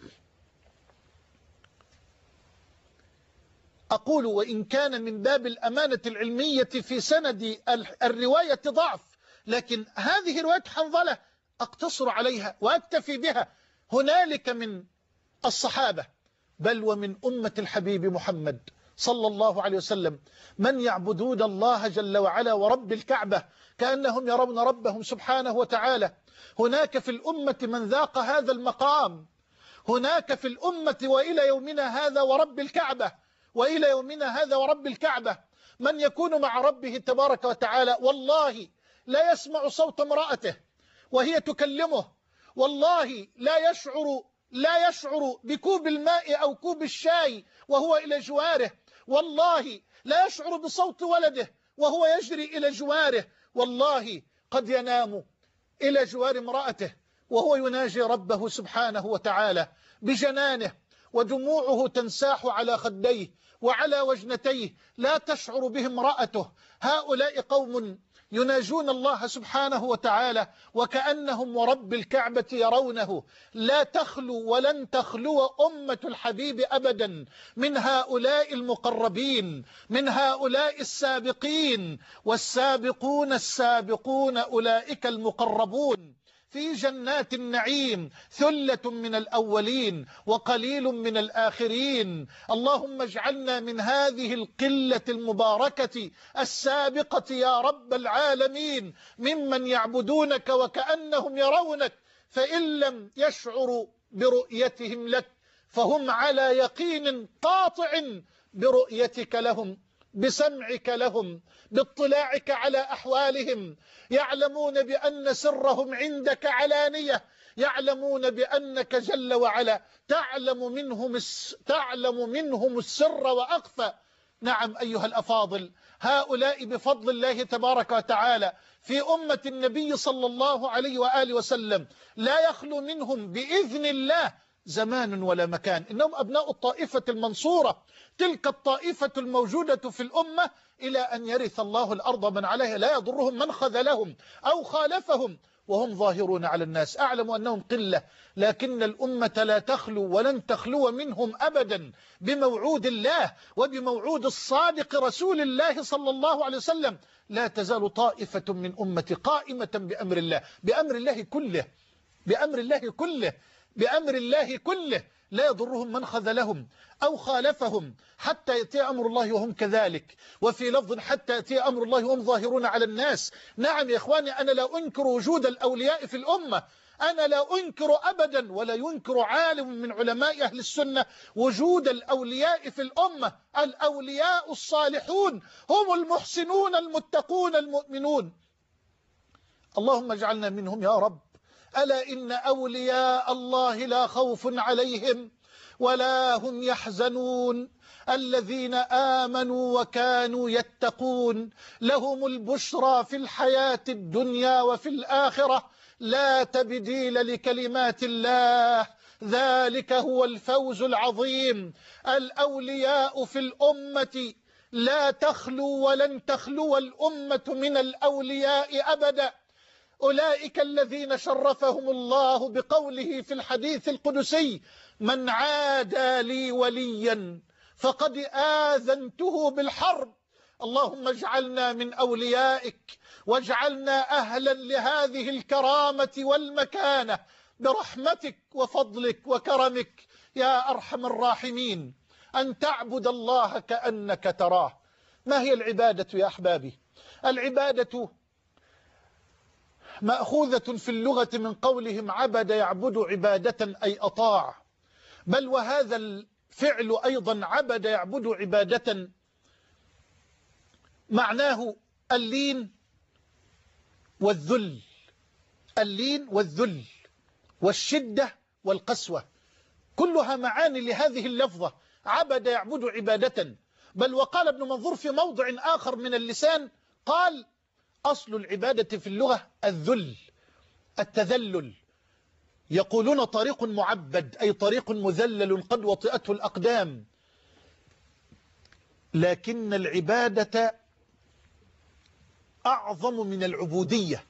أقول وإن كان من باب الأمانة العلمية في سند الرواية ضعف، لكن هذه رواية حنظلة أقتصر عليها وأكتفي بها. هنالك من الصحابة بل ومن أمة الحبيب محمد صلى الله عليه وسلم من يعبدون الله جل وعلا ورب الكعبة كأنهم يرون ربهم سبحانه وتعالى. هناك في الأمة من ذاق هذا المقام، هناك في الأمة وإلى يومنا هذا ورب الكعبة، وإلى يومنا هذا ورب الكعبة من يكون مع ربه تبارك وتعالى والله لا يسمع صوت امرأته وهي تكلمه، والله لا يشعر لا يشعر بكوب الماء أو كوب الشاي وهو إلى جواره، والله لا يشعر بصوت ولده وهو يجري إلى جواره، والله قد ينام إلى جوار امرأته وهو يناجي ربه سبحانه وتعالى بجنانه ودموعه تنساح على خديه وعلى وجنتيه، لا تشعر به امرأته. هؤلاء قوم يناجون الله سبحانه وتعالى وكأنهم ورب الكعبة يرونه. لا تخلو ولن تخلو أمة الحبيب أبدا من هؤلاء المقربين، من هؤلاء السابقين، والسابقون السابقون أولئك المقربون في جنات النعيم، ثلة من الأولين وقليل من الآخرين. اللهم اجعلنا من هذه القلة المباركة السابقة يا رب العالمين، ممن يعبدونك وكأنهم يرونك، فإن لم يشعروا برؤيتهم لك فهم على يقين قاطع برؤيتك لهم، بسمعك لهم، باطلاعك على أحوالهم. يعلمون بأن سرهم عندك علانية، يعلمون بأنك جل وعلا تعلم منهم تعلم منهم السر وأخفى. نعم أيها الأفاضل، هؤلاء بفضل الله تبارك وتعالى في أمة النبي صلى الله عليه وآله وسلم لا يخلو منهم بإذن الله زمان ولا مكان، إنهم أبناء الطائفة المنصورة، تلك الطائفة الموجودة في الأمة إلى أن يرث الله الأرض من عليها، لا يضرهم من خذلهم أو خالفهم وهم ظاهرون على الناس. أعلم أنهم قلة، لكن الأمة لا تخلو ولن تخلو منهم أبدا بموعود الله وبموعود الصادق رسول الله صلى الله عليه وسلم. لا تزال طائفة من أمتي قائمة بأمر الله، بأمر الله كله، بأمر الله كله، بأمر الله كله، لا يضرهم من خذلهم أو خالفهم حتى يأتي أمر الله وهم كذلك. وفي لفظ حتى يأتي أمر الله وهم ظاهرون على الناس. نعم يا إخواني، أنا لا أنكر وجود الأولياء في الأمة، أنا لا أنكر أبدا ولا ينكر عالم من علماء أهل السنة وجود الأولياء في الأمة. الأولياء الصالحون هم المحسنون المتقون المؤمنون، اللهم اجعلنا منهم يا رب. ألا إن أولياء الله لا خوف عليهم ولا هم يحزنون، الذين آمنوا وكانوا يتقون لهم البشرى في الحياة الدنيا وفي الآخرة، لا تبديل لكلمات الله، ذلك هو الفوز العظيم. الأولياء في الأمة لا تخلو ولن تخلو الأمة من الأولياء أبدا. أولئك الذين شرفهم الله بقوله في الحديث القدسي: من عادى لي وليا فقد آذنته بالحرب. اللهم اجعلنا من أوليائك، واجعلنا أهلا لهذه الكرامة والمكانة برحمتك وفضلك وكرمك يا أرحم الراحمين. أن تعبد الله كأنك تراه. ما هي العبادة يا أحبابي؟ العبادة مأخوذة في اللغة من قولهم عبد يعبد عبادة أي أطاع، بل وهذا الفعل أيضا عبد يعبد عبادة معناه اللين والذل، اللين والذل والشدة والقسوة، كلها معاني لهذه اللفظة عبد يعبد عبادة. بل وقال ابن منظور في موضع آخر من اللسان، قال: أصل العبادة في اللغة الذل، التذلل. يقولون طريق معبد أي طريق مذلل قد وطئته الأقدام، لكن العبادة أعظم من العبودية.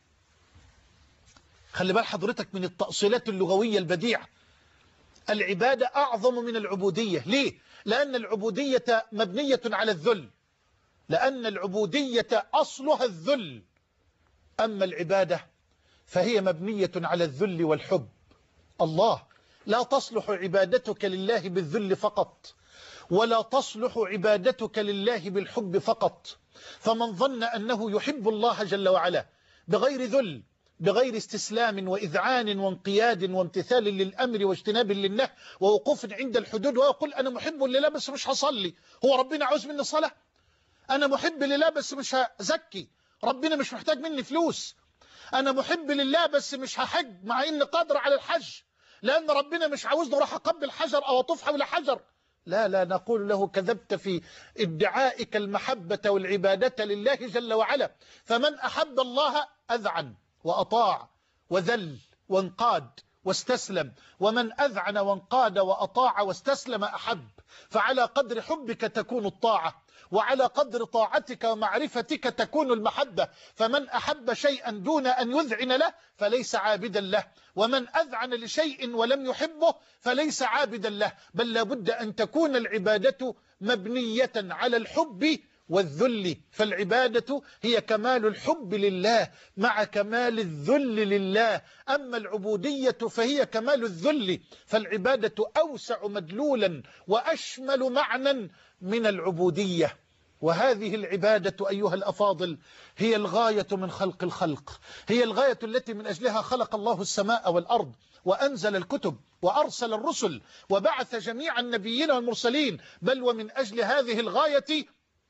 خلي بال حضرتك من التأصيلات اللغوية البديعة. العبادة أعظم من العبودية. ليه؟ لأن العبودية مبنية على الذل، لأن العبودية أصلها الذل، أما العبادة فهي مبنية على الذل والحب. الله لا تصلح عبادتك لله بالذل فقط، ولا تصلح عبادتك لله بالحب فقط. فمن ظن أنه يحب الله جل وعلا بغير ذل، بغير استسلام وإذعان وانقياد وامتثال للأمر واجتناب للنهي ووقوف عند الحدود، ويقول أنا محب لله بس مش هصلي، هو ربنا عاوز مني صلاة؟ أنا محب لله بس مش هزكي، ربنا مش محتاج مني فلوس. أنا محب لله بس مش هحج مع إني قادر على الحج، لأن ربنا مش عاوزني أروح أقبل حجر أو أطوف حول حجر. لا لا، نقول له كذبت في ادعائك المحبة والعبادة لله جل وعلا. فمن أحب الله أذعن وأطاع وذل وانقاد واستسلم، ومن أذعن وانقاد وأطاع واستسلم أحب. فعلى قدر حبك تكون الطاعة، وعلى قدر طاعتك ومعرفتك تكون المحبة. فمن أحب شيئا دون أن يذعن له فليس عابدا له، ومن أذعن لشيء ولم يحبه فليس عابدا له. بل لابد أن تكون العبادة مبنية على الحب والذل. فالعبادة هي كمال الحب لله مع كمال الذل لله، أما العبودية فهي كمال الذل. فالعبادة أوسع مدلولا وأشمل معنى من العبودية. وهذه العبادة أيها الأفاضل هي الغاية من خلق الخلق، هي الغاية التي من أجلها خلق الله السماء والأرض، وأنزل الكتب، وأرسل الرسل، وبعث جميع النبيين والمرسلين. بل ومن أجل هذه الغاية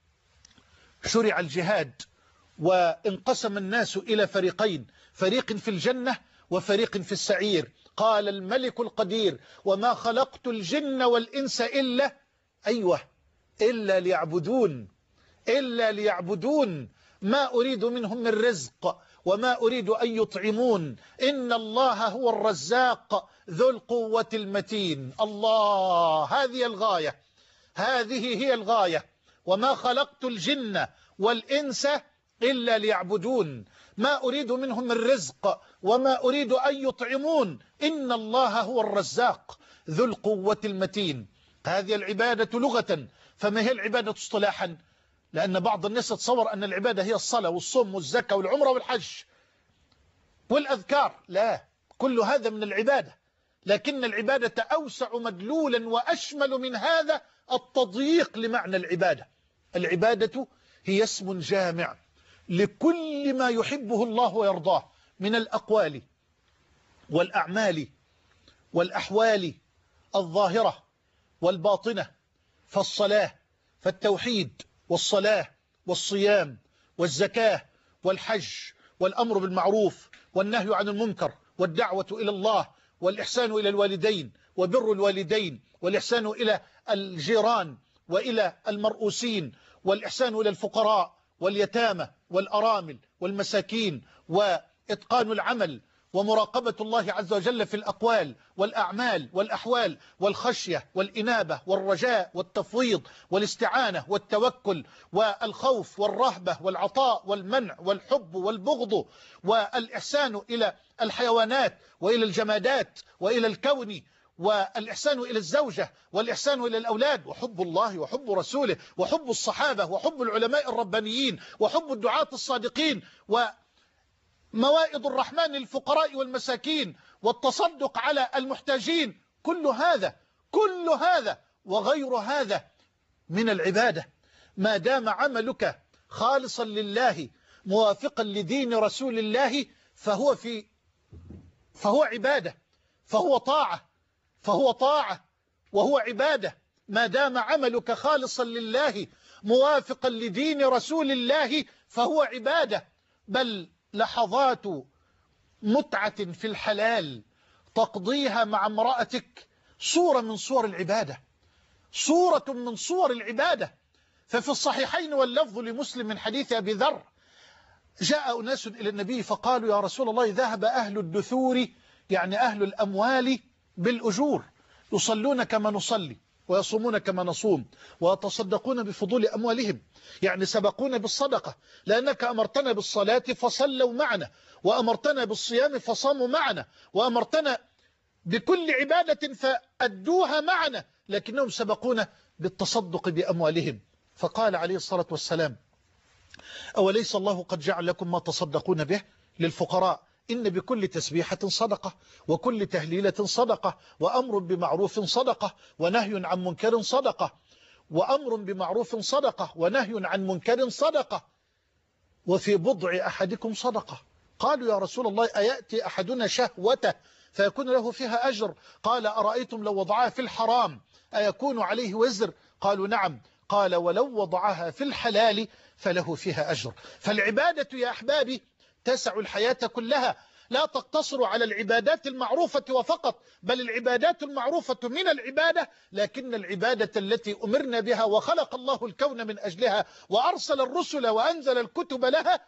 شرع الجهاد، وانقسم الناس إلى فريقين، فريق في الجنة وفريق في السعير. قال الملك القدير: وما خلقت الجن والإنس إلا أيوه إلا ليعبدون، إلا ليعبدون، ما أريد منهم من رزق وما أريد أن يطعمون إن الله هو الرزاق ذو القوة المتين. الله، هذه الغاية، هذه هي الغاية. وما خلقت الجن والإنس إلا ليعبدون ما أريد منهم من رزق وما أريد أن يطعمون إن الله هو الرزاق ذو القوة المتين. هذه العبادة لغة. فما هي العبادة اصطلاحا؟ لأن بعض الناس تصور أن العبادة هي الصلاة والصوم والزكاة والعمرة والحج والأذكار. لا، كل هذا من العبادة، لكن العبادة أوسع مدلولا وأشمل من هذا التضييق لمعنى العبادة. العبادة هي اسم جامع لكل ما يحبه الله ويرضاه من الأقوال والأعمال والأحوال الظاهرة والباطنة. فالصلاة، فالتوحيد والصلاة والصيام والزكاة والحج والأمر بالمعروف والنهي عن المنكر والدعوة إلى الله والإحسان إلى الوالدين وبر الوالدين والإحسان إلى الجيران وإلى المرؤوسين والإحسان إلى الفقراء واليتامى والأرامل والمساكين وإتقان العمل ومراقبة الله عز وجل في الأقوال والأعمال والأحوال والخشية والإنابة والرجاء والتفويض والاستعانة والتوكل والخوف والرهبة والعطاء والمنع والحب والبغض والإحسان إلى الحيوانات وإلى الجمادات وإلى الكون والإحسان إلى الزوجة والإحسان إلى الأولاد وحب الله وحب رسوله وحب الصحابة وحب العلماء الربانيين وحب الدعاة الصادقين وموائد الرحمن للفقراء والمساكين والتصدق على المحتاجين. كل هذا كل هذا وغير هذا من العبادة ما دام عملك خالصا لله موافقا لدين رسول الله فهو في فهو عبادة، فهو طاعة فهو طاعة وهو عبادة. ما دام عملك خالصا لله موافقا لدين رسول الله فهو عبادة. بل لحظات متعة في الحلال تقضيها مع امرأتك صورة من صور العبادة، صورة من صور العبادة. ففي الصحيحين واللفظ لمسلم من حديث أبي ذر جاء أناس إلى النبي فقالوا يا رسول الله ذهب أهل الدثور يعني أهل الأموال بالأجور، يصلون كما نصلي ويصومون كما نصوم ويتصدقون بفضول أموالهم، يعني سبقونا بالصدقة لأنك أمرتنا بالصلاة فصلوا معنا وأمرتنا بالصيام فصاموا معنا وأمرتنا بكل عبادة فأدوها معنا، لكنهم سبقونا بالتصدق بأموالهم. فقال عليه الصلاة والسلام أوليس الله قد جعل لكم ما تصدقون به للفقراء إن بكل تسبيحة صدقة وكل تهليلة صدقة وأمر بمعروف صدقة ونهي عن منكر صدقة وأمر بمعروف صدقة ونهي عن منكر صدقة وفي بضع أحدكم صدقة. قالوا يا رسول الله أيأتي أحدنا شهوته فيكون له فيها أجر؟ قال أرأيتم لو وضعها في الحرام أيكون عليه وزر؟ قالوا نعم. قال ولو وضعها في الحلال فله فيها أجر. فالعبادة يا أحبابي تسع الحياة كلها، لا تقتصر على العبادات المعروفة وفقط، بل العبادات المعروفة من العبادة، لكن العبادة التي أمرنا بها وخلق الله الكون من أجلها وأرسل الرسل وأنزل الكتب لها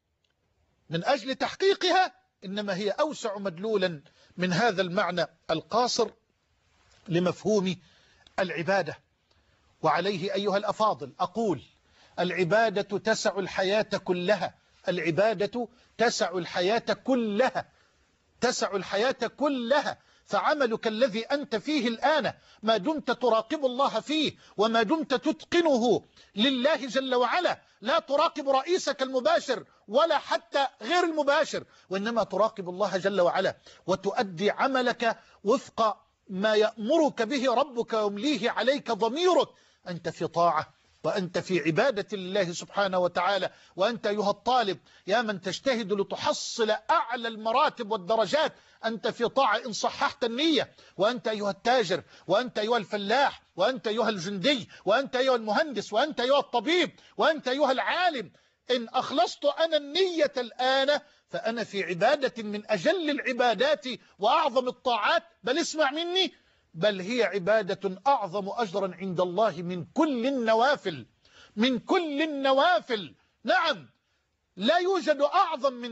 من أجل تحقيقها إنما هي أوسع مدلولا من هذا المعنى القاصر لمفهوم العبادة. وعليه أيها الأفاضل أقول العبادة تسع الحياة كلها، العبادة تسع الحياة كلها، تسع الحياة كلها. فعملك الذي أنت فيه الآن ما دمت تراقب الله فيه وما دمت تتقنه لله جل وعلا، لا تراقب رئيسك المباشر ولا حتى غير المباشر، وإنما تراقب الله جل وعلا وتؤدي عملك وفق ما يأمرك به ربك ويمليه عليك ضميرك. أنت في طاعة وأنت في عبادة الله سبحانه وتعالى. وأنت أيها الطالب يا من تجتهد لتحصل أعلى المراتب والدرجات أنت في طاعة إن صححت النية. وأنت أيها التاجر وأنت أيها الفلاح وأنت أيها الجندي وأنت أيها المهندس وأنت أيها الطبيب وأنت أيها العالم إن أخلصت أنا النية الآن فأنا في عبادة من أجل العبادات وأعظم الطاعات. بل اسمع مني، بل هي عبادة أعظم أجرا عند الله من كل النوافل، من كل النوافل. نعم، لا يوجد أعظم من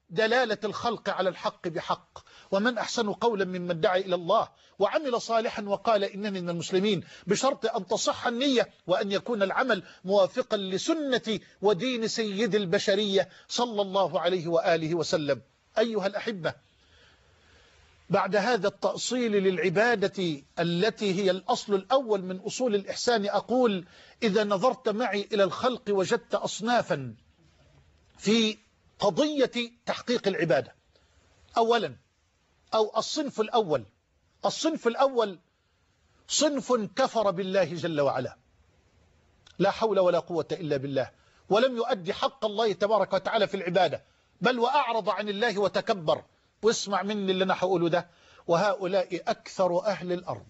دلالة الخلق على الحق بحق. ومن أحسن قولا ممن دعا إلى الله وعمل صالحا وقال إنني من المسلمين، بشرط أن تصح النية وأن يكون العمل موافقا لسنة ودين سيد البشرية صلى الله عليه وآله وسلم. أيها الأحبة، بعد هذا التأصيل للعبادة التي هي الأصل الأول من أصول الإحسان، أقول إذا نظرت معي إلى الخلق وجدت أصنافا في قضية تحقيق العبادة. أولا، أو الصنف الأول الصنف الأول صنف كفر بالله جل وعلا، لا حول ولا قوة إلا بالله، ولم يؤدي حق الله تبارك وتعالى في العبادة، بل وأعرض عن الله وتكبر. واسمع مني اللي أنا هقوله ده، وهؤلاء أكثر أهل الأرض،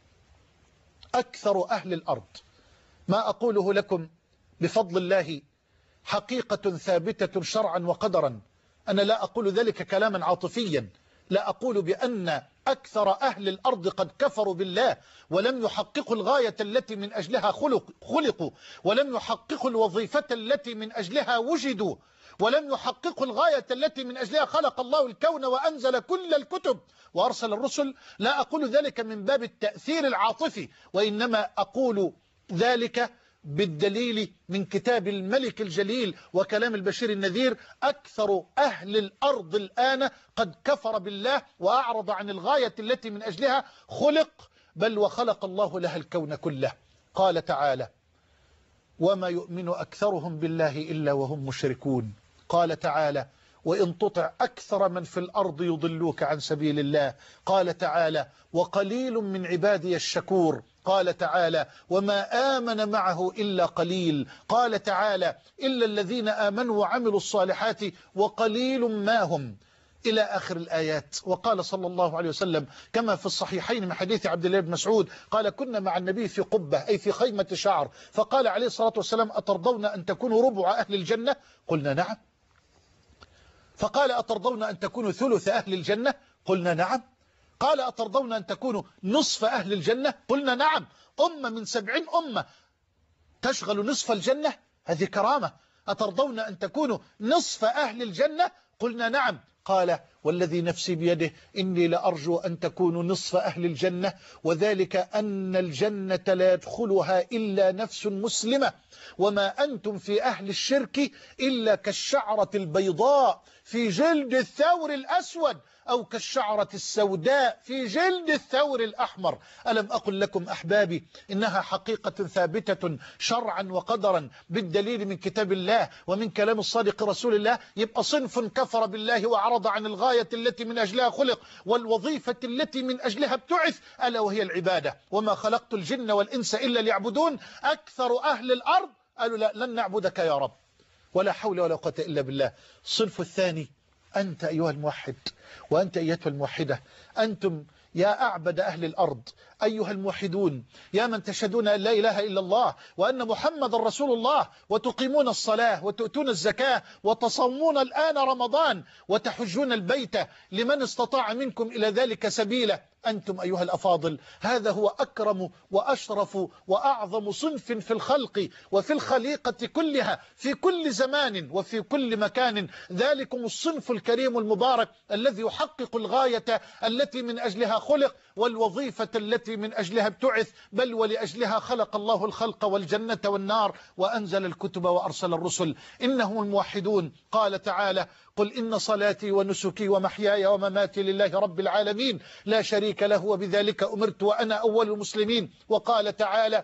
أكثر أهل الأرض. ما أقوله لكم بفضل الله حقيقة ثابتة شرعا وقدرا. أنا لا أقول ذلك كلاما عاطفيا، لا أقول بأن أكثر أهل الأرض قد كفروا بالله ولم يحققوا الغاية التي من أجلها خلق خلقوا، ولم يحققوا الوظيفة التي من أجلها وجدوا، ولم يحققوا الغاية التي من أجلها خلق الله الكون وأنزل كل الكتب وأرسل الرسل. لا أقول ذلك من باب التأثير العاطفي، وإنما أقول ذلك بالدليل من كتاب الملك الجليل وكلام البشير النذير. أكثر أهل الأرض الآن قد كفر بالله وأعرض عن الغاية التي من أجلها خلق، بل وخلق الله لها الكون كله. قال تعالى: وما يؤمن أكثرهم بالله إلا وهم مشركون. قال تعالى: وإن تطع أكثر من في الأرض يضلوك عن سبيل الله. قال تعالى: وقليل من عبادي الشكور. قال تعالى: وما آمن معه إلا قليل. قال تعالى: إلا الذين آمنوا وعملوا الصالحات وقليل ما هم، إلى آخر الآيات. وقال صلى الله عليه وسلم كما في الصحيحين من حديث عبد الله بن مسعود قال: كنا مع النبي في قبة، أي في خيمة شعر، فقال عليه الصلاة والسلام: أترضون أن تكونوا ربع أهل الجنة؟ قلنا نعم. فقال: أترضون أن تكونوا ثلث أهل الجنة؟ قلنا نعم. قال: أترضون أن تكونوا نصف أهل الجنة؟ قلنا نعم. أمة من سبعين أمة تشغل نصف الجنة، هذه كرامة. أترضون أن تكونوا نصف أهل الجنة؟ قلنا نعم. قال: والذي نفسي بيده إني لأرجو أن تكونوا نصف أهل الجنة، وذلك أن الجنة لا يدخلها إلا نفس مسلمة، وما أنتم في أهل الشرك إلا كالشعرة البيضاء في جلد الثور الأسود، أو كالشعرة السوداء في جلد الثور الأحمر. ألم أقل لكم أحبابي إنها حقيقة ثابتة شرعا وقدرا بالدليل من كتاب الله ومن كلام الصادق رسول الله. يبقى صنف كفر بالله وأعرض عن الغاية التي من أجلها خلق والوظيفة التي من أجلها ابتعث، ألا وهي العبادة. وما خلقت الجن والإنس إلا ليعبدون. أكثر أهل الأرض قالوا: لا، لن نعبدك يا رب، ولا حول ولا قوة إلا بالله. الصنف الثاني: أنت أيها الموحد وأنت أيتها الموحدة، أنتم يا أعبد أهل الأرض، أيها الموحدون، يا من تشهدون أن لا إله إلا الله وأن محمد رسول الله، وتقيمون الصلاة وتؤتون الزكاة وتصومون الآن رمضان وتحجون البيت لمن استطاع منكم إلى ذلك سبيلا. أنتم أيها الأفاضل هذا هو أكرم وأشرف وأعظم صنف في الخلق وفي الخليقة كلها في كل زمان وفي كل مكان. ذلكم الصنف الكريم المبارك الذي يحقق الغاية التي من أجلها خلق والوظيفة التي من أجلها ابتعث، بل ولأجلها خلق الله الخلق والجنة والنار وأنزل الكتب وأرسل الرسل. إنهم الموحدون. قال تعالى: قل إن صلاتي ونسكي ومحياي ومماتي لله رب العالمين لا شريك له وبذلك أمرت وأنا أول المسلمين. وقال تعالى: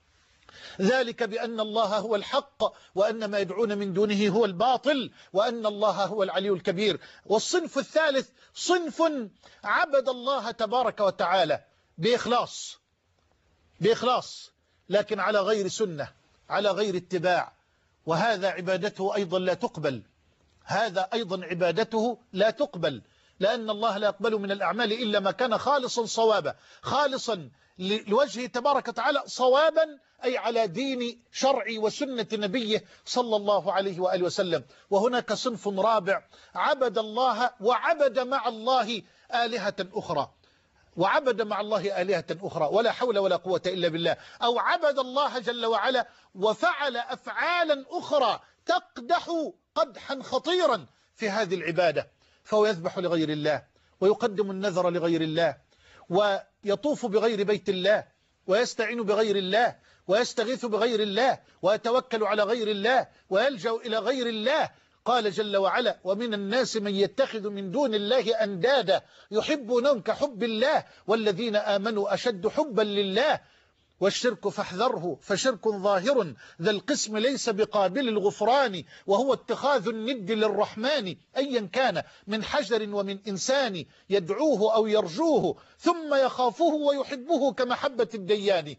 ذلك بأن الله هو الحق وأن ما يدعون من دونه هو الباطل وأن الله هو العلي الكبير. والصنف الثالث صنف عبد الله تبارك وتعالى بإخلاص بإخلاص لكن على غير سنة، على غير اتباع، وهذا عبادته أيضا لا تقبل. هذا أيضا عبادته لا تقبل، لأن الله لا يقبل من الأعمال إلا ما كان خالصا صوابا، خالصا لوجهه تبارك وتعالى صوابا، أي على دين شرعي وسنة نبيه صلى الله عليه وآله وسلم. وهناك صنف رابع عبد الله وعبد مع الله آلهة أخرى، وعبد مع الله آلهة أخرى ولا حول ولا قوة إلا بالله، أو عبد الله جل وعلا وفعل أفعالا أخرى تقدح قدحا خطيرا في هذه العبادة، فهو يذبح لغير الله ويقدم النذر لغير الله ويطوف بغير بيت الله ويستعين بغير الله ويستغيث بغير الله ويتوكل على غير الله ويلجأ إلى غير الله. قال جل وعلا: ومن الناس من يتخذ من دون الله أندادا يحبونهم كحب الله والذين آمنوا أشد حبا لله. والشرك فاحذره فشرك ظاهر ذا القسم ليس بقابل الغفران وهو اتخاذ الند للرحمن أيا كان من حجر ومن إنسان يدعوه أو يرجوه ثم يخافه ويحبه كمحبة الديان.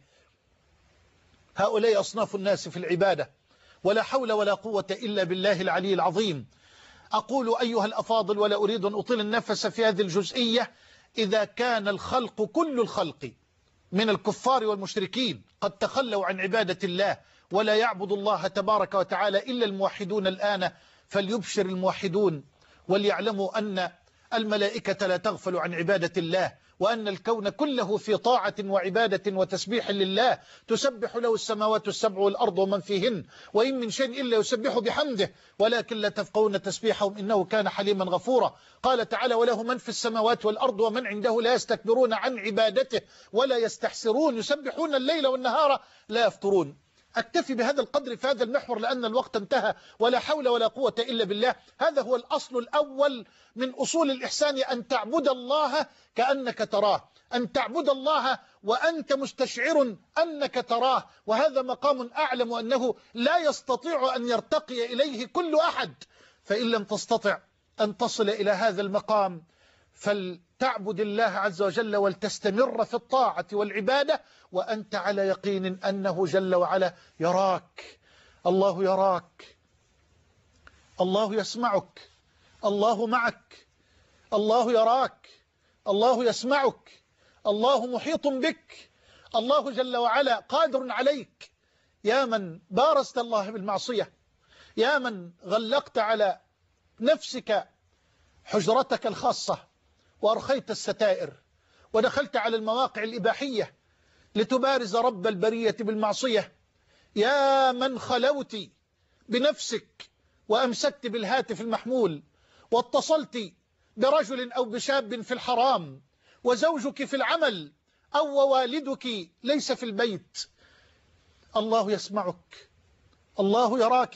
هؤلاء أصناف الناس في العبادة، ولا حول ولا قوة إلا بالله العلي العظيم. أقول أيها الأفاضل، ولا أريد أن أطيل النفس في هذه الجزئية، إذا كان الخلق كل الخلق من الكفار والمشركين قد تخلوا عن عبادة الله ولا يعبد الله تبارك وتعالى إلا الموحدون الآن، فليبشر الموحدون وليعلموا أن الملائكة لا تغفل عن عبادة الله، وأن الكون كله في طاعة وعبادة وتسبيح لله، تسبح له السماوات السبع والأرض ومن فيهن، وإن من شيء إلا يسبح بحمده ولكن لا تفقهون تسبيحهم إنه كان حليما غفورا. قال تعالى: وله من في السماوات والأرض ومن عنده لا يستكبرون عن عبادته ولا يستحسرون يسبحون الليل والنهار لا يفترون. أكتفي بهذا القدر في هذا المحور لأن الوقت انتهى، ولا حول ولا قوة إلا بالله. هذا هو الأصل الأول من أصول الإحسان، أن تعبد الله كأنك تراه، أن تعبد الله وأنت مستشعر أنك تراه، وهذا مقام أعلم أنه لا يستطيع أن يرتقي إليه كل أحد. فإن لم تستطع أن تصل إلى هذا المقام فلتعبد الله عز وجل ولتستمر في الطاعة والعبادة وأنت على يقين أنه جل وعلا يراك. الله يراك، الله يسمعك، الله معك، الله يراك، الله يسمعك، الله محيط بك، الله جل وعلا قادر عليك. يا من بارزت الله بالمعصية، يا من غلقت على نفسك حجرتك الخاصة وأرخيت الستائر ودخلت على المواقع الإباحية لتبارز رب البرية بالمعصية، يا من خلوت بنفسك وأمسكت بالهاتف المحمول واتصلت برجل أو بشاب في الحرام وزوجك في العمل أو والدك ليس في البيت، الله يسمعك، الله يراك.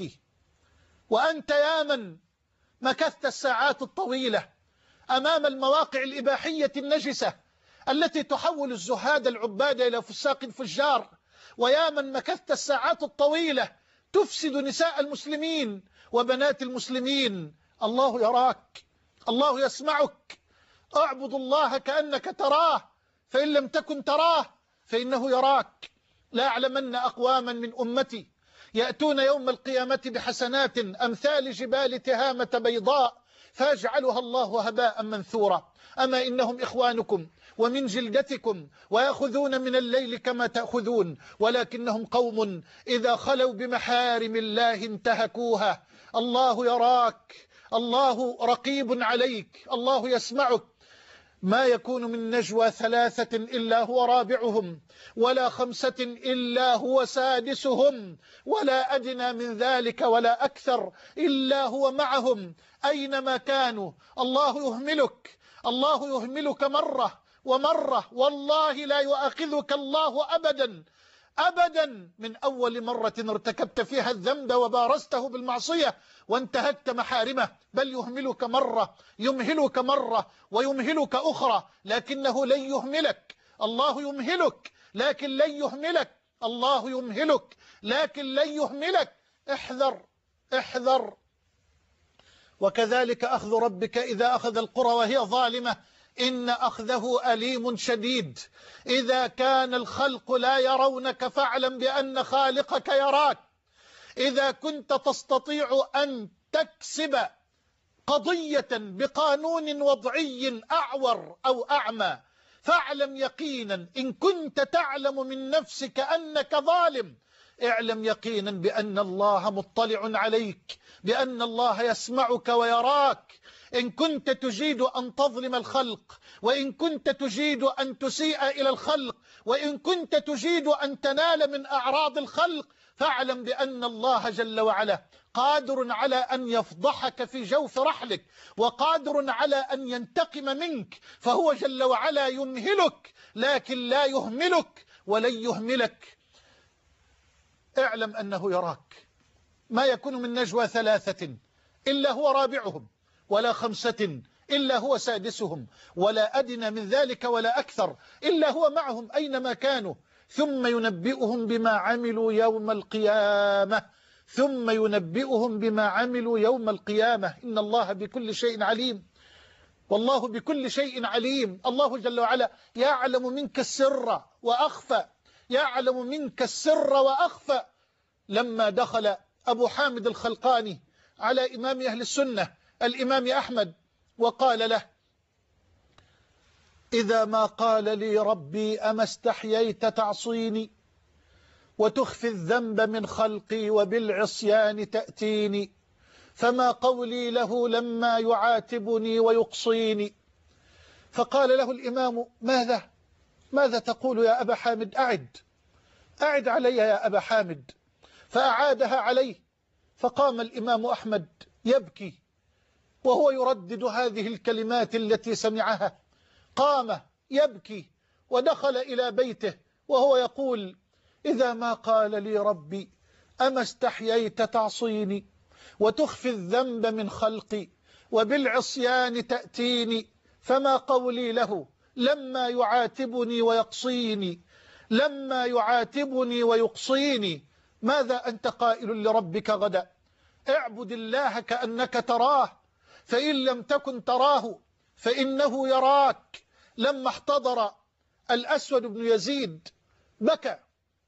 وأنت يا من مكثت الساعات الطويلة أمام المواقع الإباحية النجسة التي تحول الزهاد العباد إلى فساق فجار، ويا من مكثت الساعات الطويلة تفسد نساء المسلمين وبنات المسلمين، الله يراك، الله يسمعك. اعبد الله كأنك تراه، فإن لم تكن تراه فإنه يراك. لا أعلمن أقواما من أمتي يأتون يوم القيامة بحسنات أمثال جبال تهامة بيضاء فيجعلها الله هباء منثورا. أما إنهم إخوانكم ومن جلدتكم ويأخذون من الليل كما تأخذون، ولكنهم قوم إذا خلوا بمحارم الله انتهكوها. الله يراك، الله رقيب عليك، الله يسمعك. ما يكون من نجوى ثلاثة إلا هو رابعهم ولا خمسة إلا هو سادسهم ولا أدنى من ذلك ولا أكثر إلا هو معهم أينما كانوا. الله يهملك، الله يهملك مرة ومرة، والله لا يؤاخذك الله أبدا أبدا من أول مرة ارتكبت فيها الذنب وبارزته بالمعصية وانتهكت محارمه، بل يهملك مرة، يمهلك مرة ويمهلك أخرى، لكنه لن يهملك. الله يمهلك لكن لن يهملك، الله يمهلك لكن لن يهملك. احذر احذر. وكذلك أخذ ربك إذا أخذ القرى وهي ظالمة إن أخذه أليم شديد. إذا كان الخلق لا يرونك فاعلم بأن خالقك يراك. إذا كنت تستطيع أن تكسب قضية بقانون وضعي أعور أو أعمى فاعلم يقينا إن كنت تعلم من نفسك أنك ظالم، اعلم يقينا بأن الله مطلع عليك، بأن الله يسمعك ويراك. إن كنت تجيد أن تظلم الخلق، وإن كنت تجيد أن تسيء إلى الخلق، وإن كنت تجيد أن تنال من أعراض الخلق، فاعلم بأن الله جل وعلا قادر على أن يفضحك في جوف رحلك، وقادر على أن ينتقم منك، فهو جل وعلا يمهلك لكن لا يهملك ولن يهملك. اعلم أنه يراك، ما يكون من نجوى ثلاثة إلا هو رابعهم، ولا خمسة إلا هو سادسهم، ولا أدنى من ذلك ولا أكثر إلا هو معهم أينما كانوا، ثم ينبئهم بما عملوا يوم القيامة ثم ينبئهم بما عملوا يوم القيامة إن الله بكل شيء عليم. والله بكل شيء عليم. الله جل وعلا يعلم منك السر وأخفى، يعلم منك السر وأخفى. لما دخل أبو حامد الخلقاني على إمام أهل السنة الإمام أحمد وقال له: إذا ما قال لي ربي أما استحييت تعصيني وتخفي الذنب من خلقي وبالعصيان تأتيني، فما قولي له لما يعاتبني ويقصيني. فقال له الإمام: ماذا ماذا تقول يا أبا حامد؟ أعد أعد علي يا أبا حامد. فأعادها عليه، فقام الإمام أحمد يبكي وهو يردد هذه الكلمات التي سمعها، قام يبكي ودخل إلى بيته وهو يقول: إذا ما قال لي ربي أما استحييت تعصيني وتخفي الذنب من خلقي وبالعصيان تأتيني، فما قولي له لما يعاتبني ويقصيني لما يعاتبني ويقصيني. ماذا أنت قائل لربك غدا؟ اعبد الله كأنك تراه، فإن لم تكن تراه فإنه يراك. لما احتضر الأسود بن يزيد بكى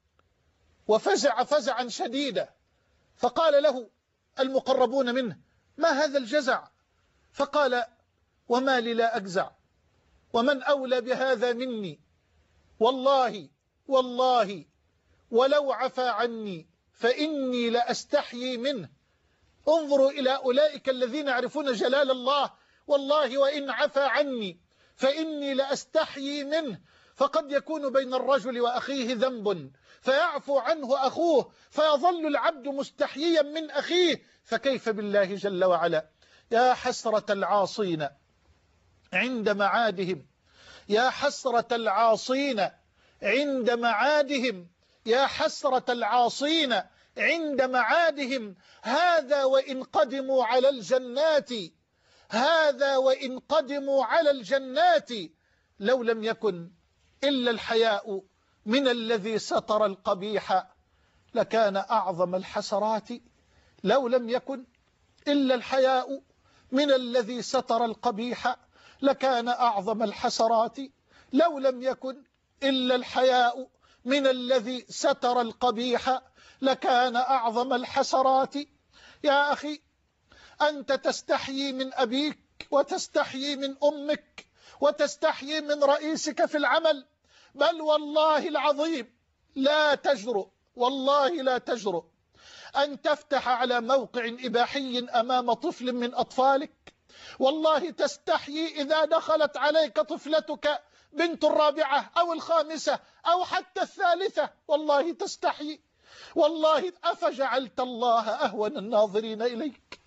وفزع فزعا شديدا، فقال له المقربون منه: ما هذا الجزع؟ فقال: وما لي لا أجزع، ومن أولى بهذا مني؟ والله والله ولو عفى عني فإني لأستحيي منه. انظروا إلى أولئك الذين يعرفون جلال الله: والله وإن عفى عني فإني لأستحيي منه. فقد يكون بين الرجل وأخيه ذنب فيعفو عنه أخوه فيظل العبد مستحييا من أخيه، فكيف بالله جل وعلا؟ يا حسرة العاصين عند معادهم، يا حسرة العاصين عند معادهم، يا حسرة العاصين عند معادهم. هذا وإن قدموا على الجنات، هذا وإن قدموا على الجنات، لو لم يكن إلا الحياء من الذي ستر القبيح لكان أعظم الحسرات. لو لم يكن إلا الحياء من الذي ستر القبيح لكان أعظم الحسرات. لو لم يكن إلا الحياء من الذي ستر القبيح لكان أعظم الحسرات. يا أخي، أنت تستحيي من أبيك وتستحيي من أمك وتستحيي من رئيسك في العمل، بل والله العظيم لا تجرؤ، والله لا تجرؤ أن تفتح على موقع إباحي أمام طفل من أطفالك. والله تستحيي إذا دخلت عليك طفلتك بنت الرابعة أو الخامسة أو حتى الثالثة، والله تستحيي. والله أفجعلت الله أهون الناظرين إليك،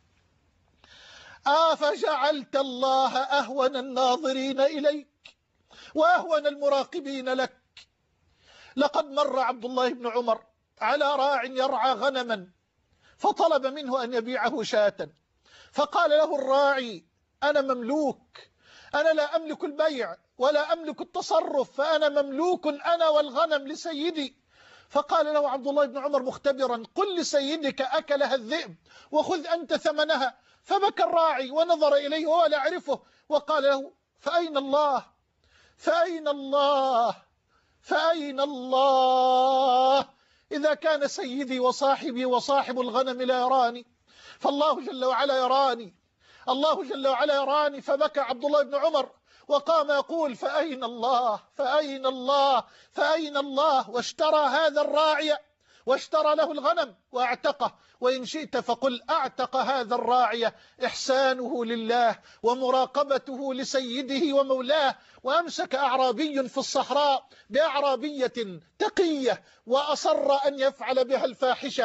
أفجعلت الله أهون الناظرين إليك وأهون المراقبين لك. لقد مر عبد الله بن عمر على راع يرعى غنما فطلب منه أن يبيعه شاة، فقال له الراعي: أنا مملوك، أنا لا أملك البيع ولا أملك التصرف، فأنا مملوك أنا والغنم لسيدي. فقال له عبد الله بن عمر مختبرا: قل لسيدك أكلها الذئب وخذ أنت ثمنها. فبكى الراعي ونظر إليه وهو لا يعرفه وقال له: فأين الله؟ فأين الله؟ فأين الله؟ إذا كان سيدي وصاحبي وصاحب الغنم لا يراني فالله جل وعلا يراني، الله جل وعلا يراني. فبكى عبد الله بن عمر وقام يقول: فأين الله؟ فأين الله؟ فأين الله؟ واشترى هذا الراعي واشترى له الغنم واعتقه. وإن شئت فقل أعتق هذا الراعي إحسانه لله ومراقبته لسيده ومولاه. وأمسك أعرابي في الصحراء بأعرابية تقية وأصر أن يفعل بها الفاحشة،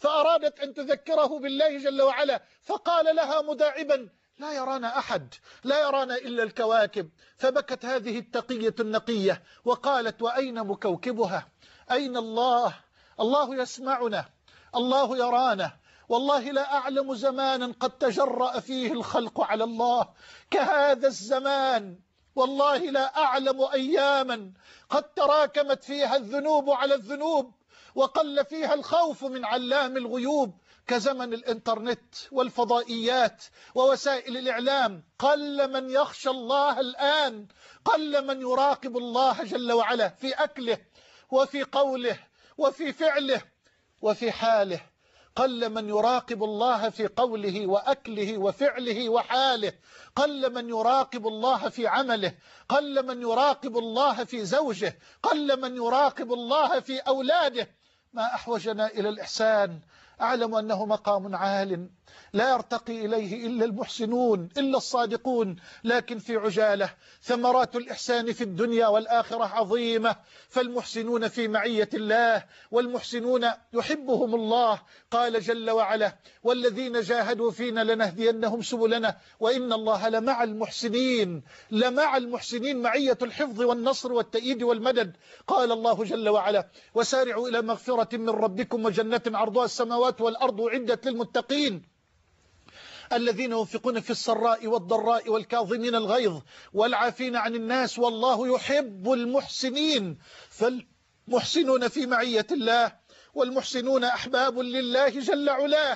فأرادت أن تذكره بالله جل وعلا، فقال لها مداعبا: لا يرانا أحد، لا يرانا إلا الكواكب. فبكت هذه التقية النقية وقالت: وأين مكوكبها؟ أين الله؟ الله يسمعنا، الله يرانا، والله لا أعلم زمانا قد تجرأ فيه الخلق على الله كهذا الزمان، والله لا أعلم أياما قد تراكمت فيها الذنوب على الذنوب وقل فيها الخوف من علام الغيوب كزمن الإنترنت والفضائيات ووسائل الإعلام. قل من يخشى الله الآن، قل من يراقب الله جل وعلا في أكله وفي قوله وفي فعله وفي حاله. قل من يراقب الله في قوله وأكله وفعله وحاله، قل من يراقب الله في عمله، قل من يراقب الله في زوجه، قل من يراقب الله في أولاده. ما أحوجنا إلى الإحسان. أعلم أنه مقام عال لا يرتقي إليه إلا المحسنون، إلا الصادقون، لكن في عجالة. ثمرات الإحسان في الدنيا والآخرة عظيمة، فالمحسنون في معية الله، والمحسنون يحبهم الله. قال جل وعلا: والذين جاهدوا فينا لنهدينهم سبلنا وإن الله لمع المحسنين. لمع المحسنين، معية الحفظ والنصر والتأييد والمدد. قال الله جل وعلا: وسارعوا إلى مغفرة من ربكم وجنة عرضها السماوات والأرض أعدت للمتقين الذين ينفقون في السراء والضراء والكاظمين الغيظ والعافين عن الناس والله يحب المحسنين. فالمحسنون في معية الله، والمحسنون أحباب لله جل علاه.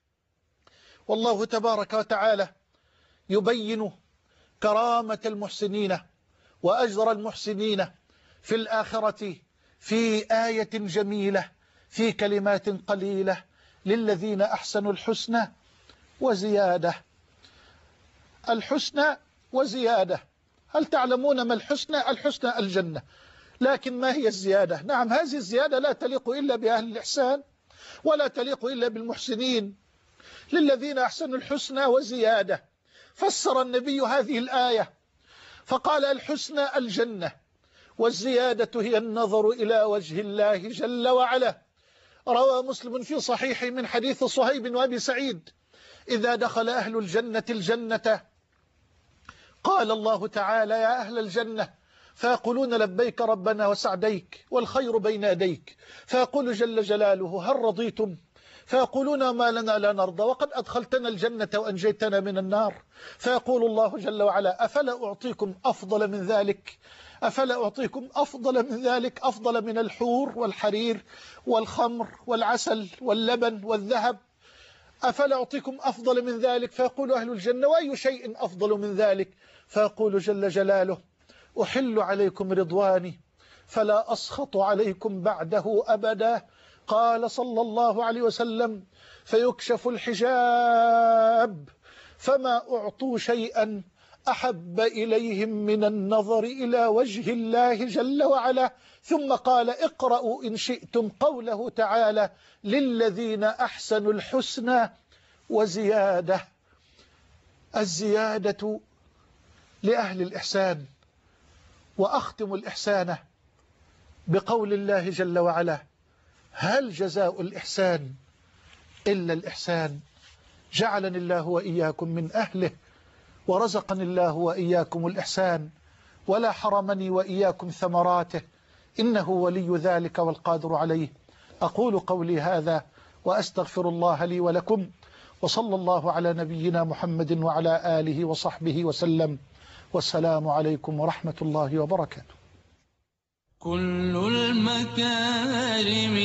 والله تبارك وتعالى يبين كرامة المحسنين وأجر المحسنين في الآخرة في آية جميلة في كلمات قليلة: للذين أحسنوا الحسنى وزيادة. الحسنى وزيادة. هل تعلمون ما الحسنى؟ الحسنى الجنة، لكن ما هي الزيادة؟ نعم، هذه الزيادة لا تليق إلا بأهل الإحسان ولا تليق إلا بالمحسنين. للذين أحسنوا الحسنى وزيادة. فسر النبي هذه الآية فقال: الحسنى الجنة، والزيادة هي النظر إلى وجه الله جل وعلا. روى مسلم في صحيحه من حديث صهيب وأبي سعيد: إذا دخل أهل الجنة الجنة قال الله تعالى: يا أهل الجنة، فيقولون: لبيك ربنا وسعديك والخير بين يديك. فيقول جل جلاله: هل رضيتم؟ فيقولون: ما لنا لا نرضى وقد أدخلتنا الجنة وأنجيتنا من النار. فيقول الله جل وعلا: أفلا أعطيكم أفضل من ذلك؟ أفلا أعطيكم أفضل من ذلك؟ أفضل من الحور والحرير والخمر والعسل واللبن والذهب. أفلا أعطيكم أفضل من ذلك؟ فيقول أهل الجنة: وأي شيء أفضل من ذلك؟ فيقول جل جلاله: أحل عليكم رضواني فلا أسخط عليكم بعده أبدا. قال صلى الله عليه وسلم: فيكشف الحجاب فما أعطوا شيئا أحب إليهم من النظر إلى وجه الله جل وعلا. ثم قال: اقرأوا إن شئتم قوله تعالى: للذين أحسنوا الحسنى وزيادة. الزيادة لأهل الإحسان. وأختم الإحسان بقول الله جل وعلا: هل جزاء الإحسان إلا الإحسان؟ جعلني الله وإياكم من أهله، ورزقني الله وإياكم الإحسان، ولا حرمني وإياكم ثمراته، إنه ولي ذلك والقادر عليه. أقول قولي هذا وأستغفر الله لي ولكم، وصلى الله على نبينا محمد وعلى آله وصحبه وسلم، والسلام عليكم ورحمة الله وبركاته. كل المكارم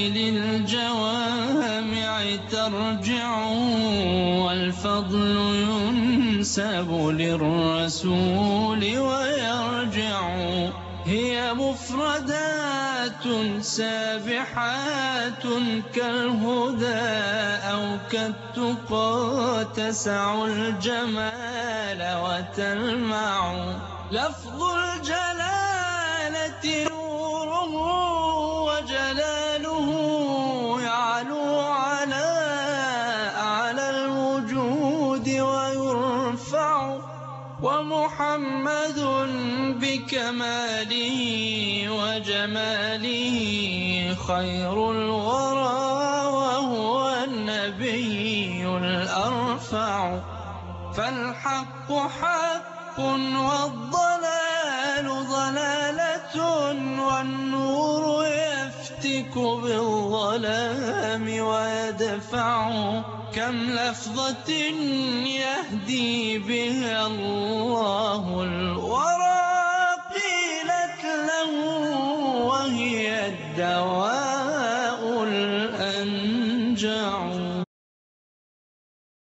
للجوامع ترجع، والفضل ينسب للرسول ويرجع. هي مفردات سابحات كالهدى أو كالتقى، تسع الجمال وتلمع. لفظ الجلالة نوره وجلاله يعلو على أعلى الوجود ويرفع. ومحمد بكماله وجماله خير الورى وهو وارفع. فالحق حق والضلال ضلالة، والنور يفتك بالظلام ويدفع. كم لفظة يهدي بها الله الورى قيلت له وهي الدواء.